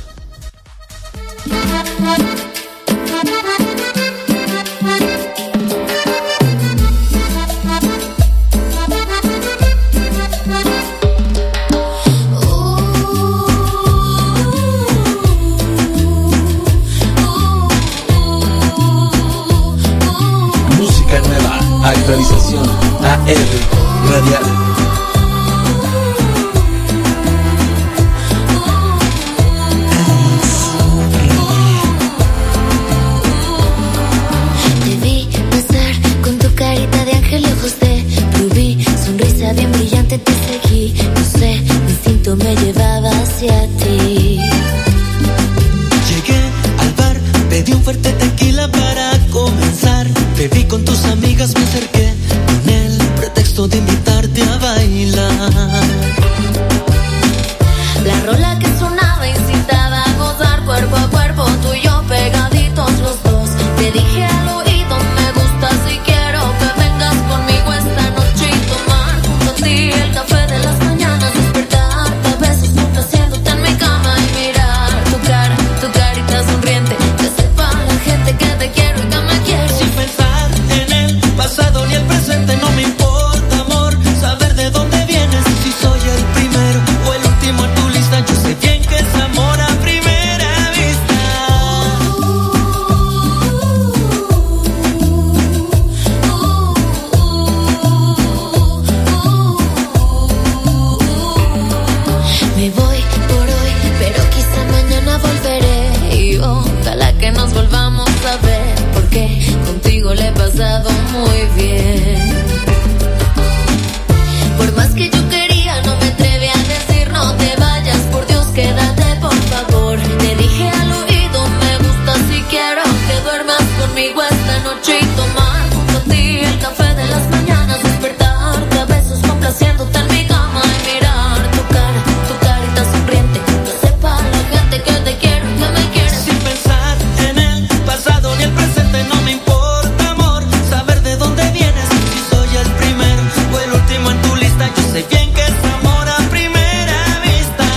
Actualización A R Radial. contigo le he pasado muy bien. Por más que yo quería, no me atreví a decir no te vayas, por Dios quédate por favor. Te dije al oído, me gusta si quiero que duermas conmigo esta noche y tomar junto a ti el café de las mañanas, despertarte a besos complaciéndote en mi cama y mirar tu cara, tu carita sonriente, que sepa la gente que te quiero, que me quieres. Sin pensar en el pasado ni el presente, no me importa, amor, saber de dónde vienes, si soy el primero o el último en tu lista. Yo sé bien que es amor a primera vista.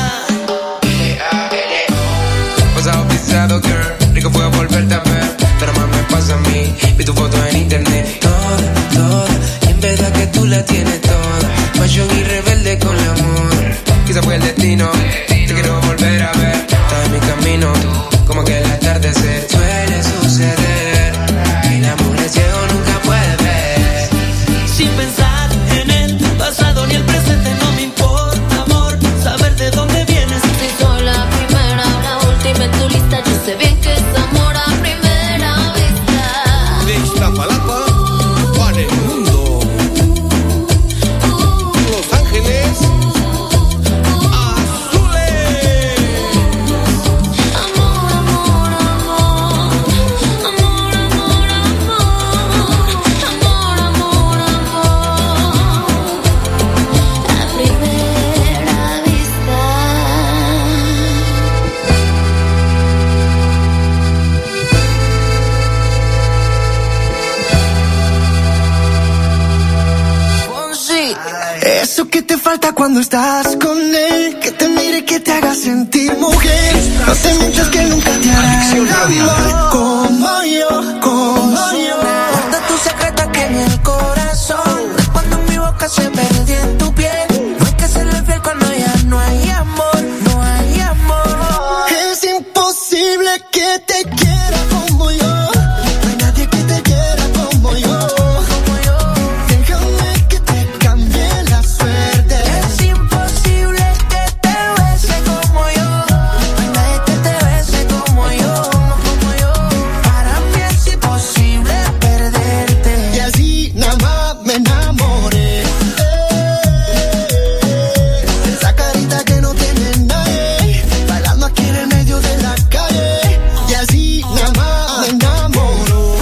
Pasado pisado, girl, rico fue volverte a ver, pero más me pasa a mí. Vi tu foto en internet, toda, toda, y en verdad que tú la tienes toda. Pasión y rebelde con el amor, quizá fue el destino. Te quiero volver a ver, estás en mi camino, como que el atardecer suele suceder. El amor es ciego, nunca puede ver. Sin pensar en el pasado ni el presente, no me importa, amor, saber de dónde vienes. Si soy la primera o la última en tu lista, yo sé bien que es amor a primera vista. De Iztapalapa para el mundo, Los Ángeles Azules. Amor, amor, amor, amor, amor, amor, amor, amor, a primera vista. Eso que te falta cuando estás con él, que te mire, que te haga sentir mujer. No te mientas que nunca te hará el amor como yo, como yo. Guarda tu secreto aquí en el corazón, cuando mi boca se perdí en tu piel. No hay que serle fiel cuando ya no hay amor, no hay amor. Es imposible que te quiera como yo. No hay nadie que te quiera como yo. Déjame que te cambie la suerte. Es imposible que te bese como yo. No hay nadie que te bese como yo, como yo. Para mí es imposible perderte. Y así nada más me enamoré. Esa carita que no tiene nadie, bailando aquí en el medio de la calle. Y así nada más me enamoro.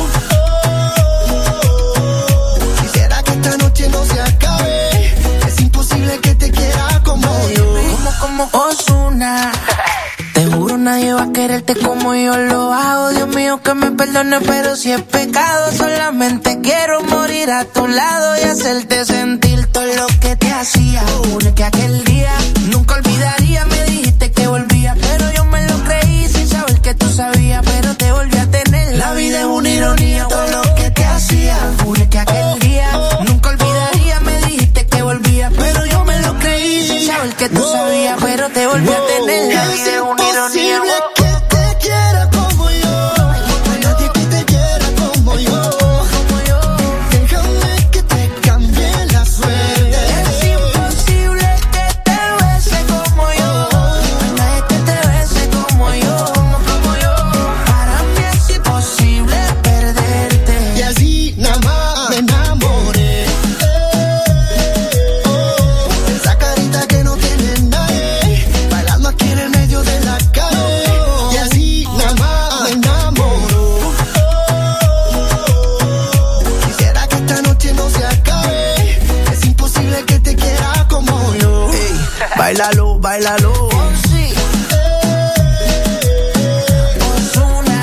Quisiera que esta noche no se acabe. Es imposible que te quiera como yo. Como, como Ozuna. Te juro nadie va a quererte como yo lo hago. Dios mío que me perdone, pero si es pecado, solamente quiero morir a tu lado y hacerte sentir todo lo que te hacía. Juro que aquel día nunca olvidaría. Me dijiste que volvía, pero yo me lo creí sin saber que tú sabías, pero te volví a tener. La vida es una ironía, todo lo que te hacía. Juro que aquel día nunca olvidaría. Me dijiste que volvía, pero yo me lo creí sin saber que tú sabías, pero te volví a tener. La vida es una ironía. Imposible que te quiera como yo. No hay nadie que te quiera como yo. Déjame que te cambie la suerte. Es imposible que te bese como yo. No hay nadie que te bese como yo, como yo. Para mí es imposible perderte. Y así nada más me enamoré. Esa carita que no tiene nadie, bailando aquí en el medio de la calle. Y así nada más me enamoro. Quisiera que esta noche no se acabe. Es imposible que te quiera como yo. Ey, báilalo, báilalo. Ozuna.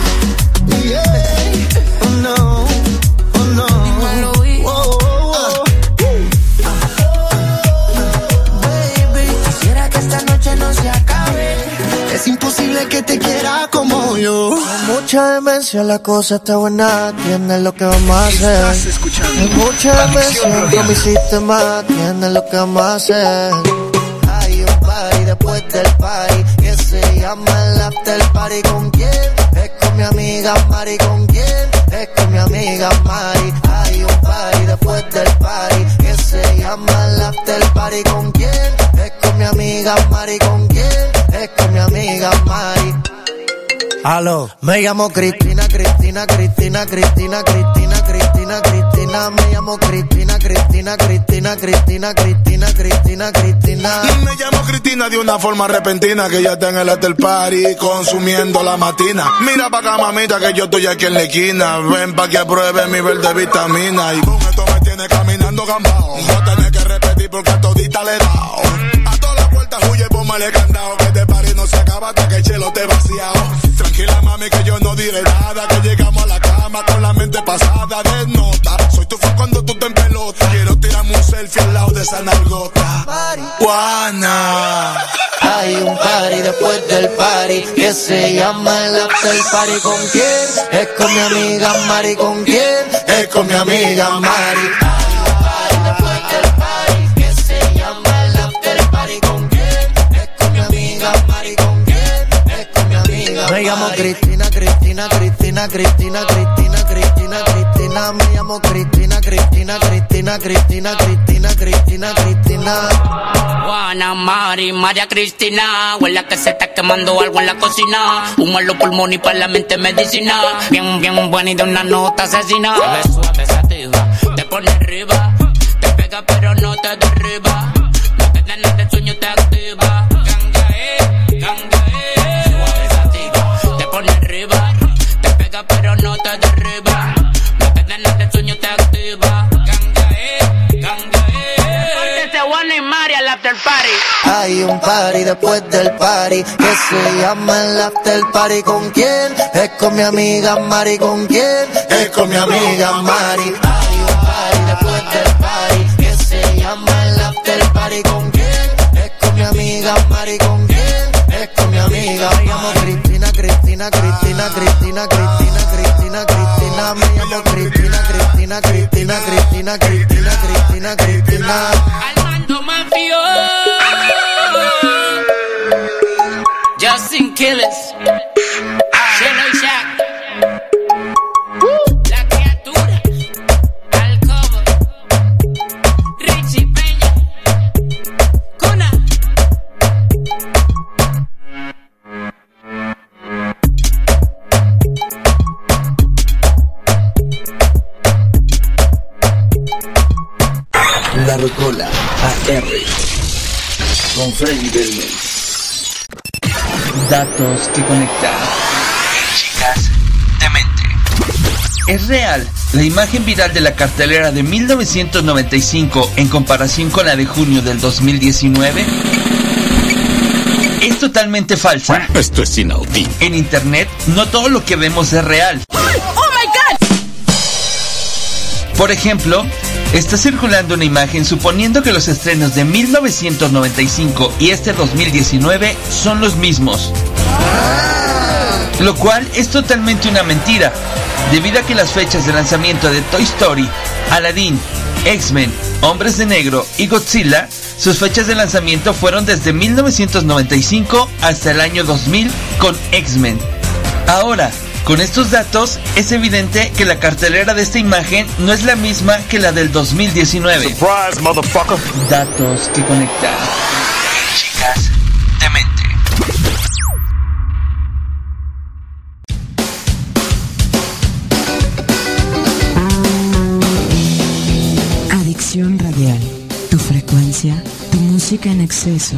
Yeah. Oh no, oh no. Dímelo, y- Oh, oh, oh. Baby, quisiera que esta noche no se acabe. Es imposible que te quiera como yo. Con mucha demencia la cosa está buena. Tienes lo que vamos a hacer. Estás escuchando Hay mucha demencia Conexión dentro de mi Radial. sistema. Tienes lo que vamos a hacer. Hay un party después del party que se llama el after party. ¿Con quién? Es con mi amiga Mari. ¿Con quién? Es con mi amiga Mari. Hay un party después del party que se llama el after party. ¿Con quién? Es con mi amiga Mari. ¿Con quién? Es con mi amiga Mari. Aló. Me llamo Cristina, Cristina, Cristina, Cristina, Cristina, Cristina, Cristina. Me llamo Cristina, Cristina, Cristina, Cristina, Cristina, Cristina, Cristina. Me llamo Cristina de una forma repentina, que ya está en el after party consumiendo la matina. Mira pa' acá, mamita, que yo estoy aquí en la esquina. Ven pa' que pruebe mi verde vitamina. Y con esto me tiene caminando gambao. No tenés que repetir porque a todita le he dado. A todas las puertas huye, póngale candado. Que este party no se acaba hasta que el chelo te vaciado. Tranquila, mami, que yo no diré nada. Que llegamos a la cama con la mente pasada de nota. Soy tu fan cuando tú te en pelota. Quiero tirarme un selfie al lado de esa nalgota. Juana. Hay un party después del party que se llama el after party. ¿Con quién? Es con mi amiga Mari. ¿Con quién? Es con mi amiga Mari. Hay un party después del party que se llama el after party. ¿Con quién? Es con mi amiga Mari. ¿Con quién? Es con mi amiga Mari. Me llamo Cristina, Cristina, Cristina, Cristina, Cristina, Cristina, Cristina. Me llamo Cristina, Cristina, Cristina, Cristina, Cristina, Cristina, Cristina. Juana, Mari, María Cristina. Huele a que se está quemando algo en la cocina. Humo en los pulmones y para la mente medicina. Bien, bien buena y de una nota asesina. Suave, suave, sativa, te pone arriba. Te pega pero no te derriba. No te dan de sueño, te activa. Ganga, eh, ganga, eh. Suave, sativa, te pone arriba. Te pega pero no te derriba. No te dan de sueño, te activa. Ganga, eh, ganga, eh. Juana y Mari al after party. Hay un party después del party que se llama el after party. ¿Con quién? Es con mi amiga Mari. ¿Con quién? Es con mi amiga Mari. Hay un party después del party que se llama el after party. ¿Con quién? Es con mi amiga Mari. ¿Con quién? Es con mi amiga. Me llamo Cristina, Cristina, Cristina, Cristina, Cristina, Cristina, Cristina. Me llamo Cristina, Cristina, Cristina, Cristina, Cristina, Cristina, Cristina. Armando Mafio, Justin Killers, Chelo y Shaq, La Criatura, Alcoba, Richie Peña, Cuna. La Rocola A R con Freddy Belmez. Datos que conectan. Chicas de mente. Es real. La imagen viral de la cartelera de mil novecientos noventa y cinco en comparación con la de junio del dos mil diecinueve es totalmente falsa. Esto es inaudito. En internet no todo lo que vemos es real. ¡Oh my God! Por ejemplo, está circulando una imagen suponiendo que los estrenos de mil novecientos noventa y cinco y este dos mil diecinueve son los mismos. Lo cual es totalmente una mentira, debido a que las fechas de lanzamiento de Toy Story, Aladdin, X-Men, Hombres de Negro y Godzilla, sus fechas de lanzamiento fueron desde mil novecientos noventa y cinco hasta el año dos mil con X-Men. Ahora, con estos datos, es evidente que la cartelera de esta imagen no es la misma que la del dos mil diecinueve. Surprise, motherfucker. Datos que conectan. Chicas de mente. Adicción radial. Tu frecuencia, tu música en exceso.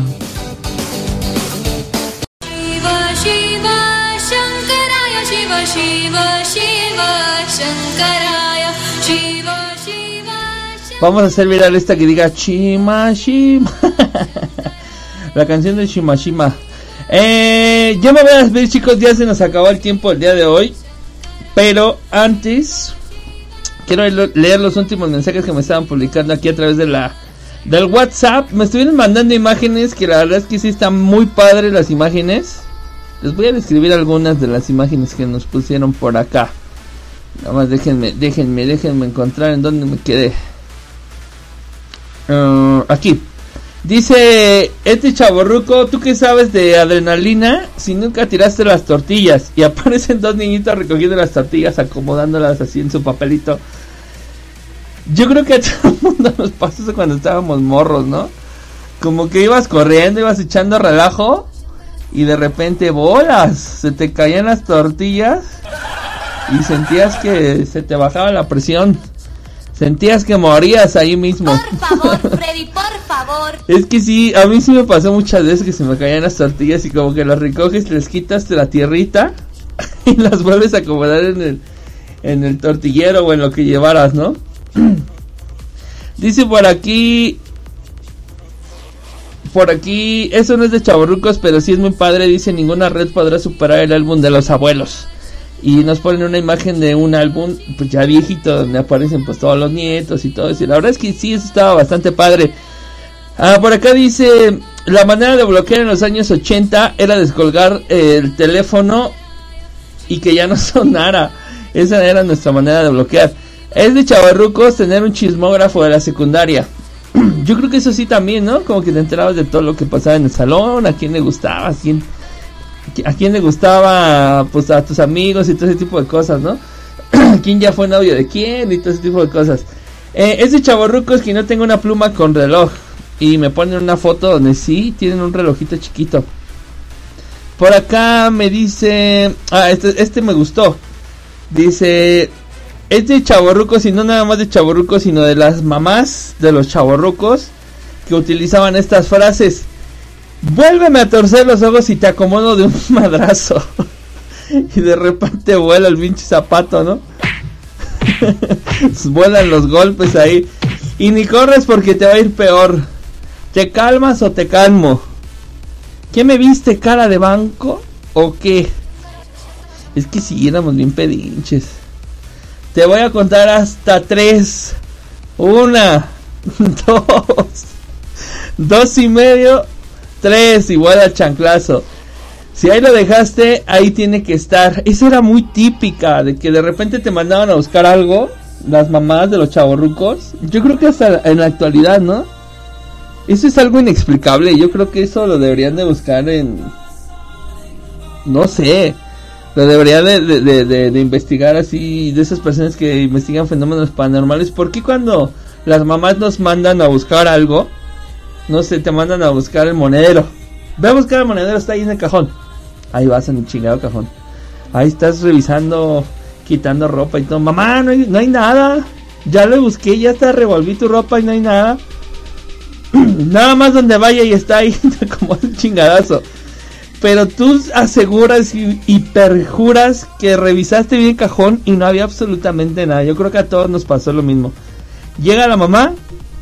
Shiva, Shiva, Shankaraya, Shiva, Shiva, Shiva, Shankaraya, Shiva, Shiva. Vamos a hacer viral esta que diga Shima Shima. La canción de Shima Shima. Eh, yo me voy a despedir, chicos, ya se nos acabó el tiempo el día de hoy. Pero antes quiero leer los últimos mensajes que me estaban publicando aquí a través de la del WhatsApp. Me estuvieron mandando imágenes que la verdad es que sí están muy padres las imágenes. Les voy a describir algunas de las imágenes que nos pusieron por acá. Nada más déjenme, déjenme, déjenme encontrar en dónde me quedé. Uh, aquí. Dice este chavorruco, ¿tú qué sabes de adrenalina si nunca tiraste las tortillas? Y aparecen dos niñitos recogiendo las tortillas, acomodándolas así en su papelito. Yo creo que a todo el mundo nos pasó eso cuando estábamos morros, ¿no? Como que ibas corriendo, ibas echando relajo y de repente bolas, se te caían las tortillas y sentías que se te bajaba la presión. Sentías que morías ahí mismo. Por favor, Freddy, por favor. Es que sí, a mí sí me pasó muchas veces que se me caían las tortillas y como que las recoges, les quitas de la tierrita y las vuelves a acomodar en el, en el tortillero o en lo que llevaras, ¿no? Dice por aquí, por aquí, eso no es de chavorrucos, pero sí es muy padre. Dice, ninguna red podrá superar el álbum de los abuelos. Y nos ponen una imagen de un álbum pues ya viejito, donde aparecen pues todos los nietos y todo eso. Y la verdad es que sí, eso estaba bastante padre. Ah, por acá dice, la manera de bloquear en los años ochenta era descolgar eh, el teléfono y que ya no sonara. Esa era nuestra manera de bloquear. Es de chavarrucos tener un chismógrafo de la secundaria. Yo creo que eso sí también, ¿no? Como que te enterabas de todo lo que pasaba en el salón, a quién le gustaba, a quién... a quién le gustaba, pues a tus amigos y todo ese tipo de cosas, ¿no? Quién ya fue novio de quién y todo ese tipo de cosas. Eh, es de chavorrucos que no tengo una pluma con reloj. Y me ponen una foto donde sí tienen un relojito chiquito. Por acá me dice, ah, este, este me gustó. Dice, es de chavorrucos y no nada más de chavorrucos, sino de las mamás de los chavorrucos que utilizaban estas frases. Vuélveme a torcer los ojos y te acomodo de un madrazo. Y de repente vuela el pinche zapato, ¿no? Vuelan los golpes ahí. Y ni corres porque te va a ir peor. ¿Te calmas o te calmo? ¿Qué me viste, cara de banco? ¿O qué? Es que si éramos bien pedinches. Te voy a contar hasta tres. Una, dos, dos y medio, tres, igual al chanclazo. Si ahí lo dejaste, ahí tiene que estar. Esa era muy típica, de que de repente te mandaban a buscar algo, las mamás de los chavorrucos. Yo creo que hasta en la actualidad, ¿no? Eso es algo inexplicable. Yo creo que eso lo deberían de buscar en... no sé. Lo deberían de, de, de, de, de investigar así, de esas personas que investigan fenómenos paranormales. ¿Por qué cuando las mamás nos mandan a buscar algo, no sé, te mandan a buscar el monedero? Ve a buscar el monedero, está ahí en el cajón. Ahí vas en el chingado cajón. Ahí estás revisando, quitando ropa y todo. Mamá, no hay, no hay nada. Ya lo busqué, ya está, revolví tu ropa y no hay nada. Nada más donde vaya y está ahí como un chingadazo. Pero tú aseguras y, y perjuras que revisaste bien el cajón y no había absolutamente nada. Yo creo que a todos nos pasó lo mismo. Llega la mamá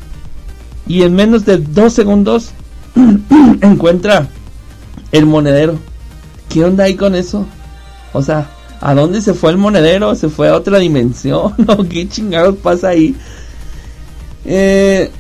y en menos de dos segundos encuentra el monedero. ¿Qué onda ahí con eso? O sea, ¿a dónde se fue el monedero? ¿Se fue a otra dimensión? ¿O qué chingados pasa ahí? Eh,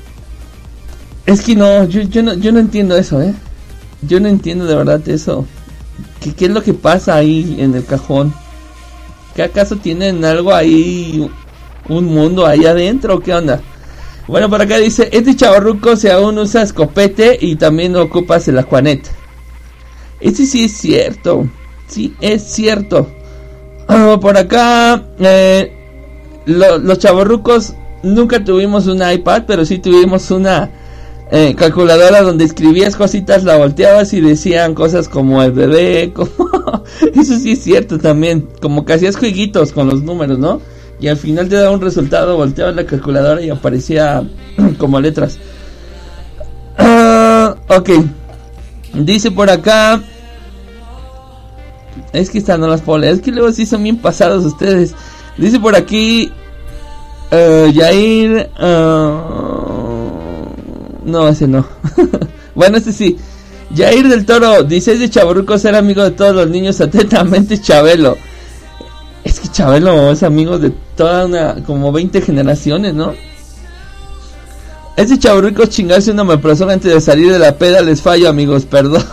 es que no yo, yo no, yo no entiendo eso, ¿eh? Yo no entiendo de verdad eso. ¿Qué, qué es lo que pasa ahí en el cajón? ¿Qué acaso tienen algo ahí, un mundo ahí adentro? ¿Qué onda? Bueno, por acá dice, este chavorruco si aún usa escopete y también ocupas el Aquanet. Este sí es cierto. Sí es cierto. Uh, por acá, eh, lo, los chavorrucos nunca tuvimos un iPad, pero sí tuvimos una... Eh, calculadora donde escribías cositas, la volteabas y decían cosas como el bebé, como... Eso sí es cierto también, como que hacías jueguitos con los números, ¿no? Y al final te daba un resultado, volteabas la calculadora y aparecía como letras. uh, Ok. Dice por acá, es que estas no las puedo leer, es que luego sí son bien pasados ustedes. Dice por aquí uh, Yair uh, No, ese no. Bueno, este sí. Jair del Toro, dieciséis de chavorruco, ser amigo de todos los niños, atentamente Chabelo. Es que Chabelo es amigo de toda una, como veinte generaciones, ¿no? Es de chavorruco chingarse una omeprazol antes de salir de la peda, les fallo, amigos, perdón.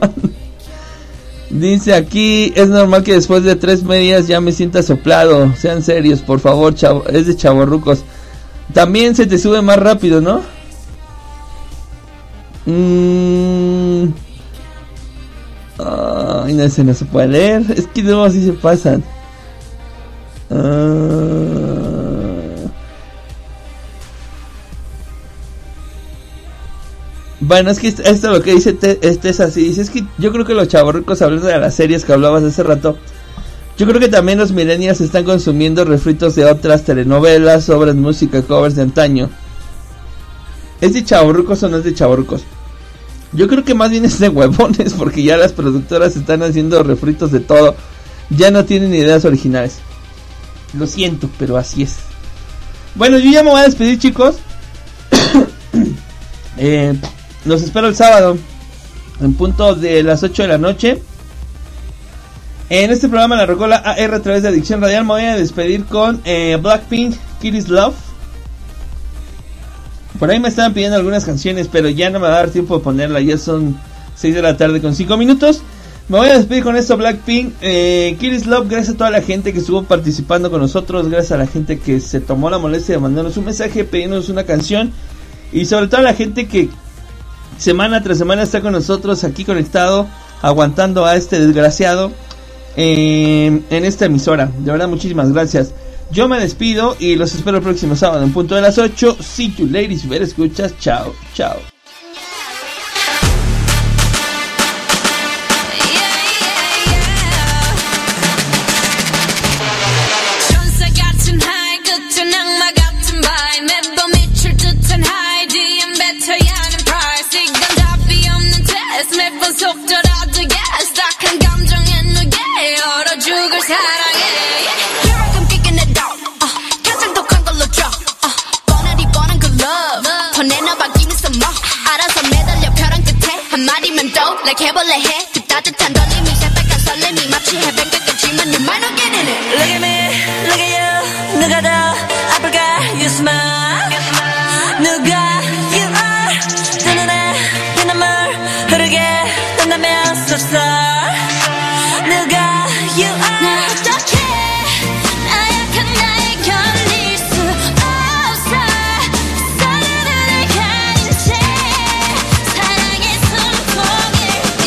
Dice aquí, es normal que después de tres medias ya me sienta soplado. Sean serios, por favor, chavo, es de chavorrucos. También se te sube más rápido, ¿no? Mm. Ay, no, ese no se puede leer. Es que luego así se pasan. uh. Bueno, es que esto, esto lo que dice este es así. Dice, es que yo creo que los chavorrucos, hablando de las series que hablabas hace rato, yo creo que también los millennials están consumiendo refritos de otras telenovelas, obras, música, covers de antaño. ¿Es de chavorrucos o no es de chavorrucos? Yo creo que más bien es de huevones, porque ya las productoras están haciendo refritos de todo. Ya no tienen ideas originales. Lo siento, pero así es. Bueno, yo ya me voy a despedir, chicos. eh, los espero el sábado, en punto de las ocho de la noche. En este programa La Rocola A R a través de Adicción Radial. Me voy a despedir con eh, Blackpink, Kid Is Love. Por ahí me estaban pidiendo algunas canciones, pero ya no me va a dar tiempo de ponerla. Ya son seis de la tarde con cinco minutos. Me voy a despedir con esto, Blackpink, eh, Kid Is Love. Gracias a toda la gente que estuvo participando con nosotros. Gracias a la gente que se tomó la molestia de mandarnos un mensaje, pedirnos una canción. Y sobre todo a la gente que semana tras semana está con nosotros aquí conectado, aguantando a este desgraciado eh, en esta emisora. De verdad, muchísimas gracias. Yo me despido y los espero el próximo sábado en punto de las ocho. See you ladies, ver escuchas. Chao, chao. Like 해볼래 해 그 따뜻한 떨림이 새빨간 설렘이 마치 해변 끝까지만 내 말 not getting it. Look at me, look at you. 누가 더 아플까? You smile. 누가 you are. 내 눈에 피눈물 흐르게 된다면 so sorry. 누가 you are. 나 어떡해 나약한 나에 걸릴 수 없어. 사랑을 가진 채 사랑의 순풍에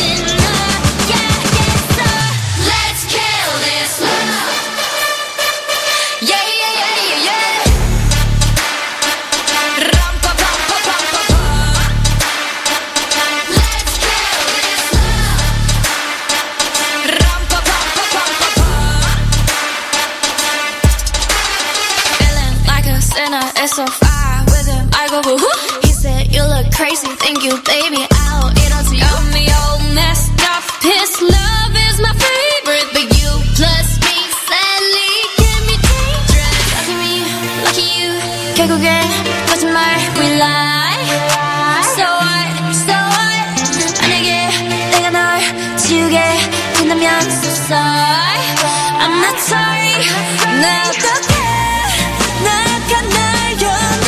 it's so far with him. I go boo hoo. He said you look crazy, thank you, baby. I'll eat all to you. Got me all messed up. His love is my favorite, but you plus me sadly can be dangerous. Lucky me, lucky you. 결국엔 거짓말 we lie. So what, so what? 만약에 내가 널 지우게 된다면 so sorry. I'm not sorry. 나 어떡해? 나가 날 연